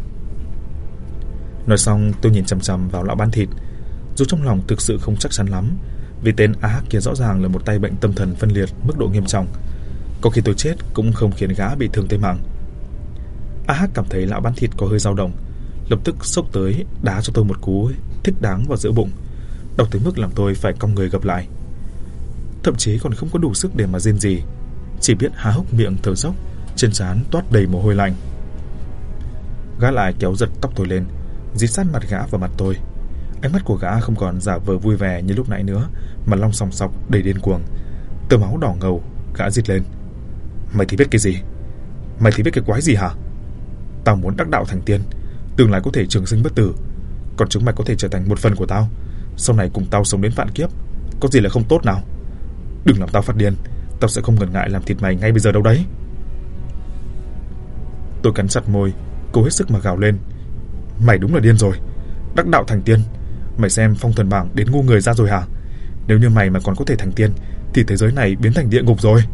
Nói xong tôi nhìn chằm chằm vào lão bán thịt, dù trong lòng thực sự không chắc chắn lắm, vì tên AH kia rõ ràng là một tay bệnh tâm thần phân liệt mức độ nghiêm trọng, có khi tôi chết cũng không khiến gã bị thương tới mạng. AH cảm thấy lão bán thịt có hơi dao động, lập tức xốc tới đá cho tôi một cú thích đáng vào giữa bụng, đau tới mức làm tôi phải cong người gập lại, thậm chí còn không có đủ sức để mà rên gì, chỉ biết há hốc miệng thở dốc, trên trán toát đầy mồ hôi lạnh. Gã lại kéo giật tóc tôi lên, dí sát mặt gã vào mặt tôi. Ánh mắt của gã không còn giả vờ vui vẻ như lúc nãy nữa, mà long sòng sọc đầy điên cuồng. Tơ máu đỏ ngầu, gã rít lên: mày thì biết cái gì? Mày thì biết cái quái gì hả? Tao muốn đắc đạo thành tiên, tương lai có thể trường sinh bất tử, còn chúng mày có thể trở thành một phần của tao, sau này cùng tao sống đến vạn kiếp, có gì là không tốt nào? Đừng làm tao phát điên, tao sẽ không ngần ngại làm thịt mày ngay bây giờ đâu đấy. Tôi cắn chặt môi, cố hết sức mà gào lên: mày đúng là điên rồi, đắc đạo thành tiên. Mày xem phong thần bảng đến ngu người ra rồi hả? Nếu như mày mà còn có thể thành tiên thì thế giới này biến thành địa ngục rồi.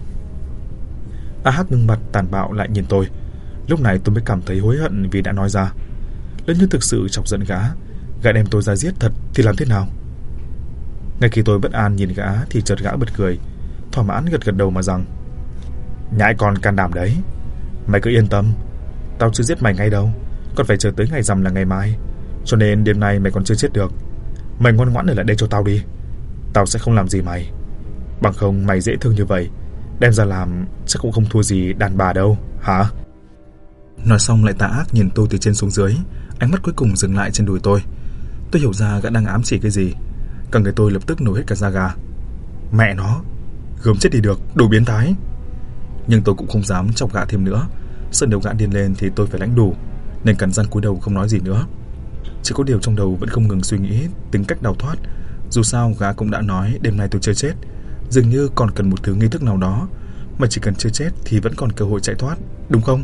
AH ngưng mặt tàn bạo lại nhìn tôi. Lúc này tôi mới cảm thấy hối hận vì đã nói ra. Nếu như thực sự chọc giận gã đem tôi ra giết thật thì làm thế nào? Ngay khi tôi bất an nhìn gã thì chợt gã bật cười, thỏa mãn gật gật đầu mà rằng: nhãi con can đảm đấy. Mày cứ yên tâm, tao chưa giết mày ngay đâu, còn phải chờ tới ngày rằm là ngày mai, cho nên đêm nay mày còn chưa chết được. Mày ngoan ngoãn ở lại đây cho tao đi, tao sẽ không làm gì mày. Bằng không mày dễ thương như vậy, đem ra làm chắc cũng không thua gì đàn bà đâu, hả? Nói xong lại tà ác nhìn tôi từ trên xuống dưới, ánh mắt cuối cùng dừng lại trên đùi tôi. Tôi hiểu ra gã đang ám chỉ cái gì, cả người tôi lập tức nổi hết cả da gà. Mẹ nó, gớm chết đi được, đồ biến thái. Nhưng tôi cũng không dám chọc gã thêm nữa, sợ nếu gã điên lên thì tôi phải lãnh đủ, nên cắn răng cúi đầu không nói gì nữa. Chỉ có điều trong đầu vẫn không ngừng suy nghĩ tính cách đào thoát. Dù sao gã cũng đã nói đêm nay tôi chưa chết, dường như còn cần một thứ nghi thức nào đó, mà chỉ cần chưa chết thì vẫn còn cơ hội chạy thoát, đúng không?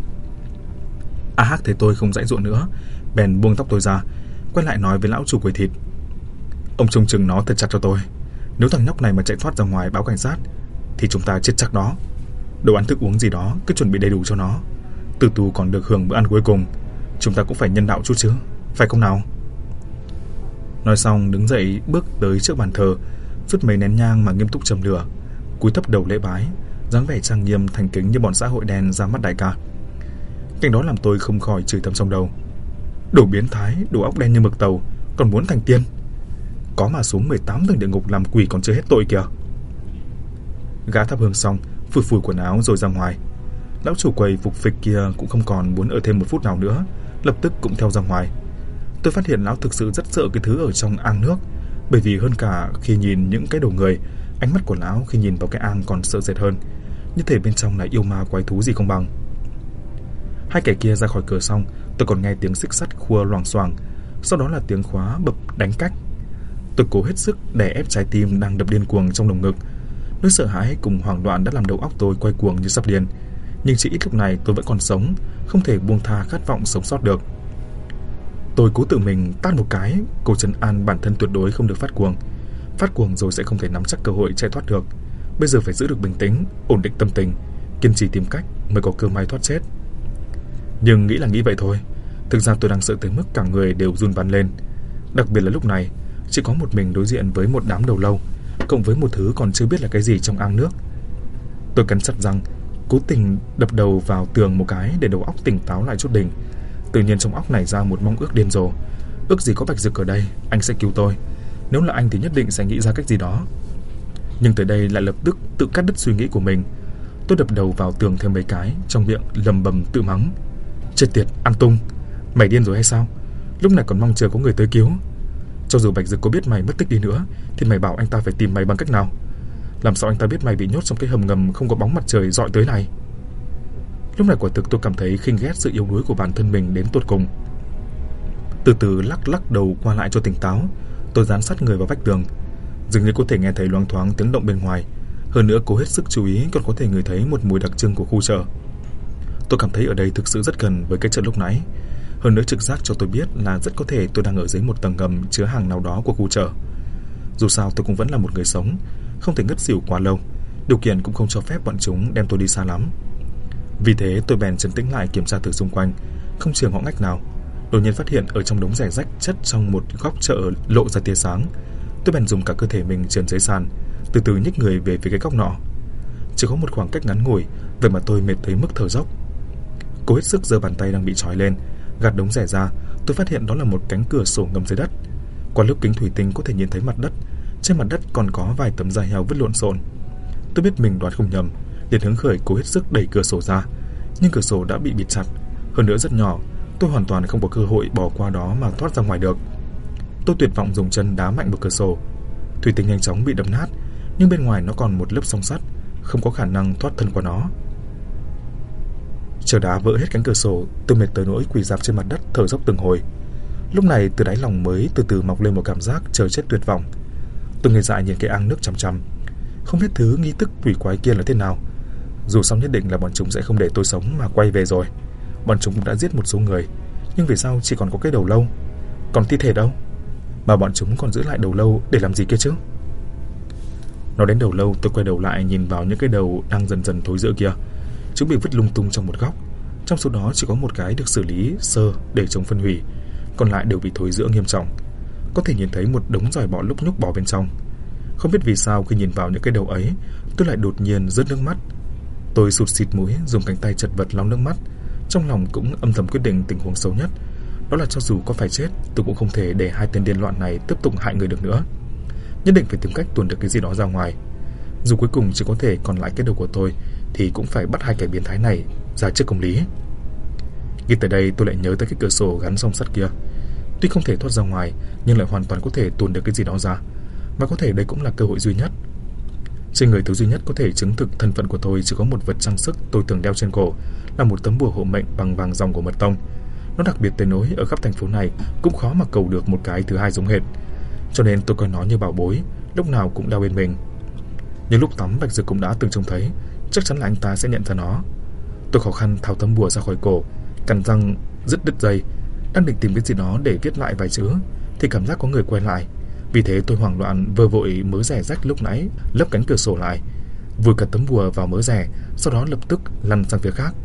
AH thấy tôi không dãy dụa nữa, bèn buông tóc tôi ra, quay lại nói với lão chủ quầy thịt: ông trông chừng nó thật chặt cho tôi. Nếu thằng nhóc này mà chạy thoát ra ngoài báo cảnh sát thì chúng ta chết chắc đó. Đồ ăn thức uống gì đó cứ chuẩn bị đầy đủ cho nó, từ tù còn được hưởng bữa ăn cuối cùng. Chúng ta cũng phải nhân đạo chút chứ, phải không nào? Nói xong đứng dậy bước tới trước bàn thờ, vứt mấy nén nhang mà nghiêm túc châm lửa, cúi thấp đầu lễ bái, dáng vẻ trang nghiêm thành kính như bọn xã hội đen ra mắt đại ca. Cảnh đó làm tôi không khỏi chửi thầm trong đầu: đồ biến thái, đồ óc đen như mực tàu, còn muốn thành tiên. Có mà xuống 18 tầng địa ngục làm quỷ còn chưa hết tội kìa. Gã thắp hương xong, phủi phủi quần áo rồi ra ngoài. Lão chủ quầy phục phịch kia cũng không còn muốn ở thêm một phút nào nữa, lập tức cũng theo ra ngoài. Tôi phát hiện lão thực sự rất sợ cái thứ ở trong ang nước, bởi vì hơn cả khi nhìn những cái đầu người, ánh mắt của lão khi nhìn vào cái ang còn sợ sệt hơn, như thể bên trong là yêu ma quái thú gì không bằng. Hai kẻ kia ra khỏi cửa xong, tôi còn nghe tiếng xích sắt khua loảng xoảng, sau đó là tiếng khóa bập đánh cách. Tôi cố hết sức đè ép trái tim đang đập điên cuồng trong lồng ngực. Nỗi sợ hãi cùng hoảng loạn đã làm đầu óc tôi quay cuồng như sắp điên, nhưng chỉ ít lúc này tôi vẫn còn sống, không thể buông tha khát vọng sống sót được. Tôi cố tự mình tát một cái, cố trấn an bản thân tuyệt đối không được phát cuồng. Phát cuồng rồi sẽ không thể nắm chắc cơ hội chạy thoát được. Bây giờ phải giữ được bình tĩnh, ổn định tâm tình, kiên trì tìm cách mới có cơ may thoát chết. Nhưng nghĩ là nghĩ vậy thôi, thực ra tôi đang sợ tới mức cả người đều run bắn lên. Đặc biệt là lúc này chỉ có một mình đối diện với một đám đầu lâu, cộng với một thứ còn chưa biết là cái gì trong ao nước. Tôi cắn chặt răng, cố tình đập đầu vào tường một cái để đầu óc tỉnh táo lại chút đỉnh. Tự nhiên trong óc nảy ra một mong ước điên rồ. Ước gì có Bạch Dực ở đây, anh sẽ cứu tôi. Nếu là anh thì nhất định sẽ nghĩ ra cách gì đó. Nhưng tới đây lại lập tức tự cắt đứt suy nghĩ của mình. Tôi đập đầu vào tường thêm mấy cái, trong miệng lầm bầm tự mắng: chết tiệt, ăn tung, mày điên rồi hay sao? Lúc này còn mong chờ có người tới cứu. Cho dù Bạch Dực có biết mày mất tích đi nữa thì mày bảo anh ta phải tìm mày bằng cách nào? Làm sao anh ta biết mày bị nhốt trong cái hầm ngầm không có bóng mặt trời rọi tới này? Lúc này quả thực tôi cảm thấy khinh ghét sự yếu đuối của bản thân mình đến tột cùng. Từ từ lắc đầu qua lại cho tỉnh táo, tôi dán sát người vào vách tường. Dường như có thể nghe thấy loáng thoáng tiếng động bên ngoài. Hơn nữa cố hết sức chú ý còn có thể ngửi thấy một mùi đặc trưng của khu chợ. Tôi cảm thấy ở đây thực sự rất gần với cái chợ lúc nãy. Hơn nữa trực giác cho tôi biết là rất có thể tôi đang ở dưới một tầng ngầm chứa hàng nào đó của khu chợ. Dù sao tôi cũng vẫn là một người sống, không thể ngất xỉu quá lâu. Điều kiện cũng không cho phép bọn chúng đem tôi đi xa lắm. Vì thế tôi bèn trấn tĩnh lại kiểm tra thử xung quanh, không chừa ngõ ngách nào. Đột nhiên phát hiện ở trong đống rẻ rách chất trong một góc chợ lộ ra tia sáng. Tôi bèn dùng cả cơ thể mình trườn dưới sàn, từ từ nhích người về phía cái góc nọ. Chỉ có một khoảng cách ngắn ngủi, vậy mà tôi mệt tới mức thở dốc. Cố hết sức giơ bàn tay đang bị trói lên, gạt đống rẻ ra. Tôi phát hiện đó là một cánh cửa sổ ngầm dưới đất. Qua lớp kính thủy tinh có thể nhìn thấy mặt đất. Trên mặt đất còn có vài tấm da heo vứt lộn xộn. Tôi biết mình đoán không nhầm, liền hứng khởi cố hết sức đẩy cửa sổ ra. Nhưng cửa sổ đã bị bịt chặt, hơn nữa rất nhỏ. Tôi hoàn toàn không có cơ hội bỏ qua đó mà thoát ra ngoài được. Tôi tuyệt vọng dùng chân đá mạnh vào cửa sổ. Thủy tinh nhanh chóng bị đập nát, nhưng bên ngoài nó còn một lớp song sắt, không có khả năng thoát thân qua nó. Chờ đá vỡ hết cánh cửa sổ, tôi mệt tới nỗi quỳ rạp trên mặt đất thở dốc từng hồi. Lúc này từ đáy lòng mới từ từ mọc lên một cảm giác chờ chết tuyệt vọng. Tôi ngây dại nhìn cái ao nước chằm chằm, không biết thứ nghi thức quỷ quái kia là thế nào. Dù xong nhất định là bọn chúng sẽ không để tôi sống mà quay về rồi. Bọn chúng cũng đã giết một số người, nhưng vì sao chỉ còn có cái đầu lâu? Còn thi thể đâu? Mà bọn chúng còn giữ lại đầu lâu để làm gì kia chứ? Nói đến đầu lâu, tôi quay đầu lại nhìn vào những cái đầu đang dần dần thối rữa kia. Chúng bị vứt lung tung trong một góc. Trong số đó chỉ có một cái được xử lý sơ để chống phân hủy, còn lại đều bị thối rữa nghiêm trọng. Có thể nhìn thấy một đống giòi bọ lúc nhúc bò bên trong. Không biết vì sao khi nhìn vào những cái đầu ấy, tôi lại đột nhiên rớt nước mắt. Tôi sụt xịt mũi, dùng cánh tay chật vật lau nước mắt. Trong lòng cũng âm thầm quyết định tình huống xấu nhất, đó là cho dù có phải chết, tôi cũng không thể để hai tên điên loạn này tiếp tục hại người được nữa. Nhất định phải tìm cách tuồn được cái gì đó ra ngoài. Dù cuối cùng chỉ có thể còn lại cái đầu của tôi, thì cũng phải bắt hai kẻ biến thái này ra trước công lý. Nghĩ tới đây tôi lại nhớ tới cái cửa sổ gắn song sắt kia. Tuy không thể thoát ra ngoài, nhưng lại hoàn toàn có thể tuồn được cái gì đó ra. Và có thể đây cũng là cơ hội duy nhất. Trên người thứ duy nhất có thể chứng thực thân phận của tôi chỉ có một vật trang sức tôi thường đeo trên cổ, là một tấm bùa hộ mệnh bằng vàng ròng của mật tông. Nó đặc biệt tới nỗi ở khắp thành phố này cũng khó mà cầu được một cái thứ hai giống hệt. Cho nên tôi coi nó như bảo bối, lúc nào cũng đeo bên mình. Nhưng lúc tắm Bạch Dực cũng đã từng trông thấy, chắc chắn là anh ta sẽ nhận ra nó. Tôi khó khăn tháo tấm bùa ra khỏi cổ, cắn răng dứt đứt dây, đang định tìm cái gì đó để viết lại vài chữ thì cảm giác có người quay lại. Vì thế tôi hoảng loạn vơ vội mớ rẻ rách lúc nãy lấp cánh cửa sổ lại, vùi cả tấm bùa vào mớ rẻ, sau đó lập tức lăn sang phía khác.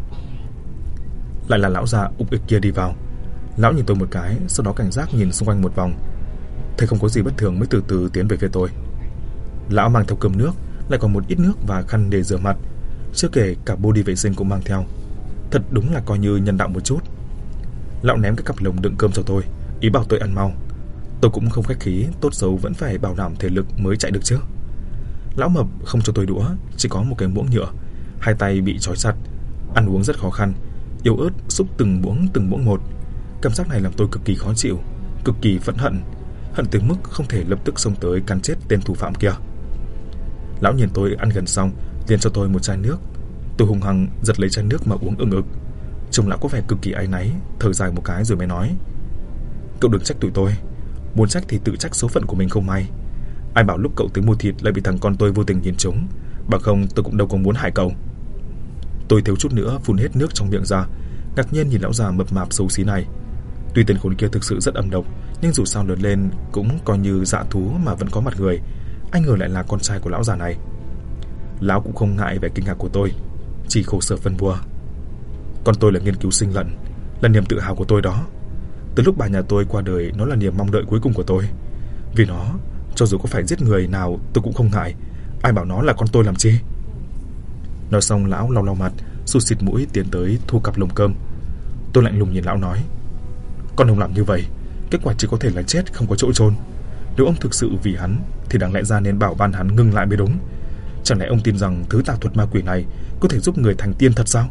Lại là lão già ục ịch kia đi vào. Lão nhìn tôi một cái, sau đó cảnh giác nhìn xung quanh một vòng, thấy không có gì bất thường mới từ từ tiến về phía tôi. Lão mang theo cơm nước, lại còn một ít nước và khăn để rửa mặt, chưa kể cả bô đi vệ sinh cũng mang theo. Thật đúng là coi như nhân đạo một chút. Lão ném cái cặp lồng đựng cơm cho tôi, ý bảo tôi ăn mau. Tôi cũng không khách khí, tốt xấu vẫn phải bảo đảm thể lực mới chạy được chứ. Lão mập không cho tôi đũa, chỉ có một cái muỗng nhựa, hai tay bị trói chặt, ăn uống rất khó khăn, yếu ớt xúc từng muỗng một. Cảm giác này làm tôi cực kỳ khó chịu, cực kỳ phẫn hận, hận tới mức không thể lập tức xông tới cắn chết tên thủ phạm kia. Lão nhìn tôi ăn gần xong, liền cho tôi một chai nước. Tôi hùng hăng giật lấy chai nước mà uống ừng ực. Trông lão có vẻ cực kỳ áy náy, thở dài một cái rồi mới nói: "Cậu đừng trách tụi tôi, muốn trách thì tự trách số phận của mình không may. Ai bảo lúc cậu tới mua thịt lại bị thằng con tôi vô tình nhìn trúng, bằng không tôi cũng đâu có muốn hại cậu." Tôi thiếu chút nữa phun hết nước trong miệng ra, ngạc nhiên nhìn lão già mập mạp xấu xí này. Tuy tên khốn kia thực sự rất âm độc, nhưng dù sao lớn lên cũng coi như dã thú mà vẫn có mặt người. Anh ngờ lại là con trai của lão già này. Lão cũng không ngại vẻ kinh ngạc của tôi. chỉ khổ sở phân bua. Con tôi là nghiên cứu sinh lận, là niềm tự hào của tôi đó. Từ lúc bà nhà tôi qua đời, nó là niềm mong đợi cuối cùng của tôi. Vì nó, cho dù có phải giết người nào tôi cũng không ngại. Ai bảo nó là con tôi làm chi. Nói xong lão lau lau mặt, sụt xịt mũi tiến tới thu cặp lồng cơm. Tôi lạnh lùng nhìn lão nói: Con ông làm như vậy, kết quả chỉ có thể là chết không có chỗ chôn. Nếu ông thực sự vì hắn thì đáng lẽ ra nên bảo ban hắn ngừng lại mới đúng. Chẳng lẽ ông tin rằng thứ tà thuật ma quỷ này có thể giúp người thành tiên thật sao?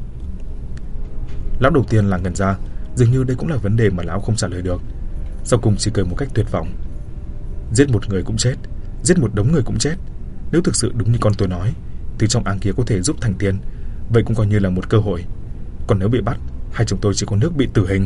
Lão đầu tiên là ngẩn ra, dường như đây cũng là vấn đề mà lão không trả lời được. Sau cùng chỉ cười một cách tuyệt vọng: Giết một người cũng chết, giết một đống người cũng chết. Nếu thực sự đúng như con tôi nói, thì trong áng kia có thể giúp thành tiên, vậy cũng coi như là một cơ hội. Còn nếu bị bắt, hai chúng tôi chỉ có nước bị tử hình.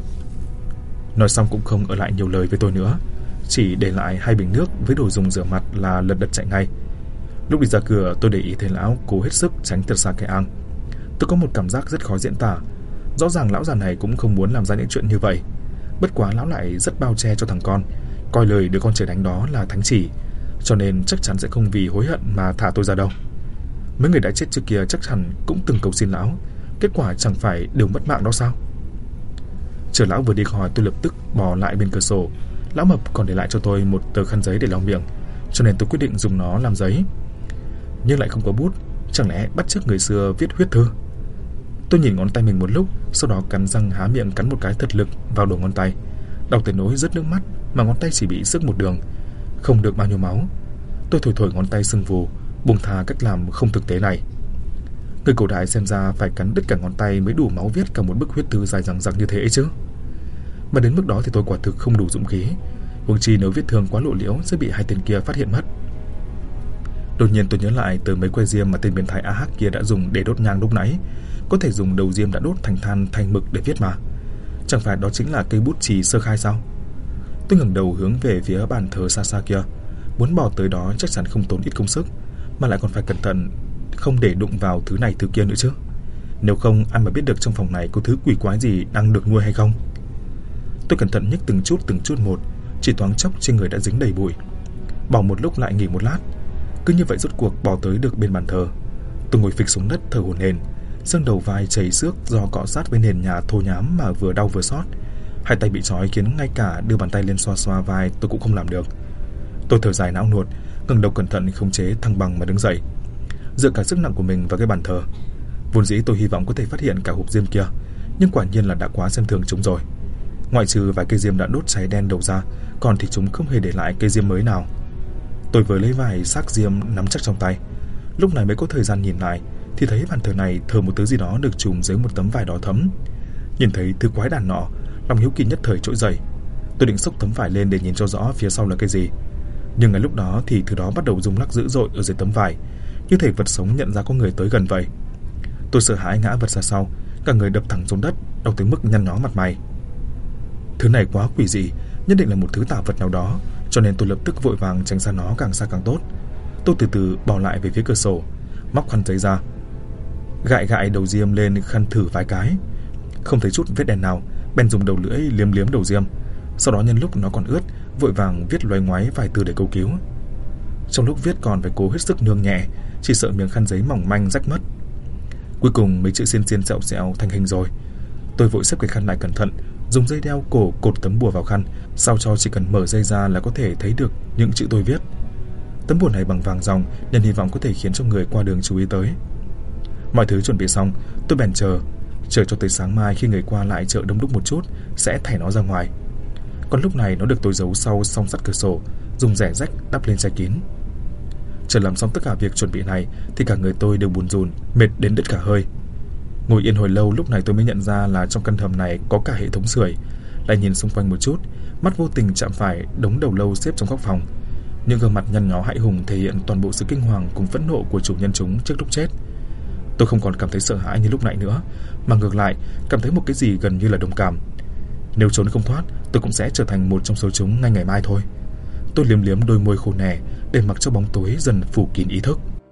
Nói xong cũng không ở lại nhiều lời với tôi nữa, chỉ để lại 2 bình nước với đồ dùng rửa mặt là lật đật chạy ngay. Lúc đi ra cửa, tôi để ý thấy lão cố hết sức tránh thật xa cái ao. Tôi có một cảm giác rất khó diễn tả. Rõ ràng lão già này cũng không muốn làm ra những chuyện như vậy. Bất quá lão lại rất bao che cho thằng con, coi lời đứa con trời đánh đó là thánh chỉ, cho nên chắc chắn sẽ không vì hối hận mà thả tôi ra đâu. Mấy người đã chết trước kia chắc chắn cũng từng cầu xin lão, kết quả chẳng phải đều mất mạng đó sao? Chờ lão vừa đi khỏi, tôi lập tức bò lại bên cửa sổ. Lão mập còn để lại cho tôi một tờ khăn giấy để lau miệng, cho nên tôi quyết định dùng nó làm giấy. Nhưng lại không có bút, chẳng lẽ bắt chước người xưa viết huyết thư? Tôi nhìn ngón tay mình một lúc, sau đó cắn răng há miệng cắn một cái thật lực vào đầu ngón tay. Đau tới nỗi rớt nước mắt, mà ngón tay chỉ bị xước một đường, không được bao nhiêu máu. Tôi thổi ngón tay sưng vù, buông tha cách làm không thực tế này. Người cổ đại xem ra phải cắn đứt cả ngón tay mới đủ máu viết cả một bức huyết thư dài dằng dặc như thế ấy chứ. Mà đến mức đó thì tôi quả thực không đủ dũng khí, huống chi nếu vết thương quá lộ liễu sẽ bị hai tên kia phát hiện mất. Đột nhiên tôi nhớ lại từ mấy que diêm mà tên biến thái AH kia đã dùng để đốt nhang lúc nãy. Có thể dùng đầu diêm đã đốt thành than thành mực để viết mà. Chẳng phải đó chính là cây bút chì sơ khai sao? Tôi ngẩng đầu hướng về phía bàn thờ xa xa kia. Muốn bò tới đó chắc chắn không tốn ít công sức, mà lại còn phải cẩn thận không để đụng vào thứ này thứ kia nữa chứ. Nếu không, ai mà biết được trong phòng này có thứ quỷ quái gì đang được nuôi hay không. Tôi cẩn thận nhấc từng chút một, chỉ thoáng chốc trên người đã dính đầy bụi. Bỏ một lúc lại nghỉ một lát. Cứ như vậy rốt cuộc bò tới được bên bàn thờ. Tôi ngồi phịch xuống đất thở hổn hển, xương đầu vai chảy xước do cọ sát với nền nhà thô nhám mà vừa đau vừa xót. Hai tay bị trói khiến ngay cả đưa bàn tay lên xoa xoa vai tôi cũng không làm được. Tôi thở dài não nuột, ngẩng đầu cẩn thận khống chế thăng bằng mà đứng dậy, dựa cả sức nặng của mình vào cái bàn thờ. Vốn dĩ tôi hy vọng có thể phát hiện cả hộp diêm kia, nhưng quả nhiên là đã quá xem thường chúng rồi. Ngoại trừ vài cây diêm đã đốt cháy đen đầu ra, còn thì chúng không hề để lại cây diêm mới nào. Tôi vừa lấy vài xác diêm nắm chắc trong tay, lúc này mới có thời gian nhìn lại thì thấy bàn thờ này thờ một thứ gì đó được trùm dưới một tấm vải đỏ thẫm. Nhìn thấy thứ quái đản nọ, lòng hiếu kỳ nhất thời trỗi dậy. Tôi định xốc tấm vải lên để nhìn cho rõ phía sau là cái gì, nhưng ngay lúc đó thì thứ đó bắt đầu rung lắc dữ dội ở dưới tấm vải, như thể vật sống nhận ra có người tới gần vậy. Tôi sợ hãi ngã vật ra sau, cả người đập thẳng xuống đất, đau tới mức nhăn nhó mặt mày. Thứ này quá quỷ dị, nhất định là một thứ tà vật nào đó, cho nên tôi lập tức vội vàng tránh xa nó càng xa càng tốt. Tôi từ từ bò lại về phía cửa sổ, móc khăn giấy ra, gại đầu diêm lên khăn thử vài cái, không thấy chút vết đen nào, bèn dùng đầu lưỡi liếm đầu diêm. Sau đó nhân lúc nó còn ướt, vội vàng viết loay ngoáy vài từ để cầu cứu. Trong lúc viết còn phải cố hết sức nương nhẹ, chỉ sợ miếng khăn giấy mỏng manh rách mất. Cuối cùng mấy chữ xiên xiên sẹo sẹo thành hình rồi. Tôi vội xếp cái khăn lại cẩn thận, dùng dây đeo cổ cột tấm bùa vào khăn, sao cho chỉ cần mở dây ra là có thể thấy được những chữ tôi viết. Tấm bùa này bằng vàng ròng nên hy vọng có thể khiến cho người qua đường chú ý tới. Mọi thứ chuẩn bị xong, tôi bèn chờ cho tới sáng mai, khi người qua lại chợ đông đúc một chút sẽ thảy nó ra ngoài. Còn lúc này nó được tôi giấu sau song sắt cửa sổ, dùng rẻ rách đắp lên che kín. Chờ làm xong tất cả việc chuẩn bị này thì cả người tôi đều buồn rùn, mệt đến đứt cả hơi. Ngồi yên hồi lâu, lúc này tôi mới nhận ra là trong căn hầm này có cả hệ thống sưởi. Lại nhìn xung quanh một chút, mắt vô tình chạm phải đống đầu lâu xếp trong góc phòng. Những gương mặt nhăn nhó hãi hùng thể hiện toàn bộ sự kinh hoàng cùng phẫn nộ của chủ nhân chúng trước lúc chết. Tôi không còn cảm thấy sợ hãi như lúc nãy nữa, mà ngược lại cảm thấy một cái gì gần như là đồng cảm. Nếu trốn không thoát, tôi cũng sẽ trở thành một trong số chúng ngay ngày mai thôi. Tôi liếm đôi môi khô nẻ để mặc cho bóng tối dần phủ kín ý thức.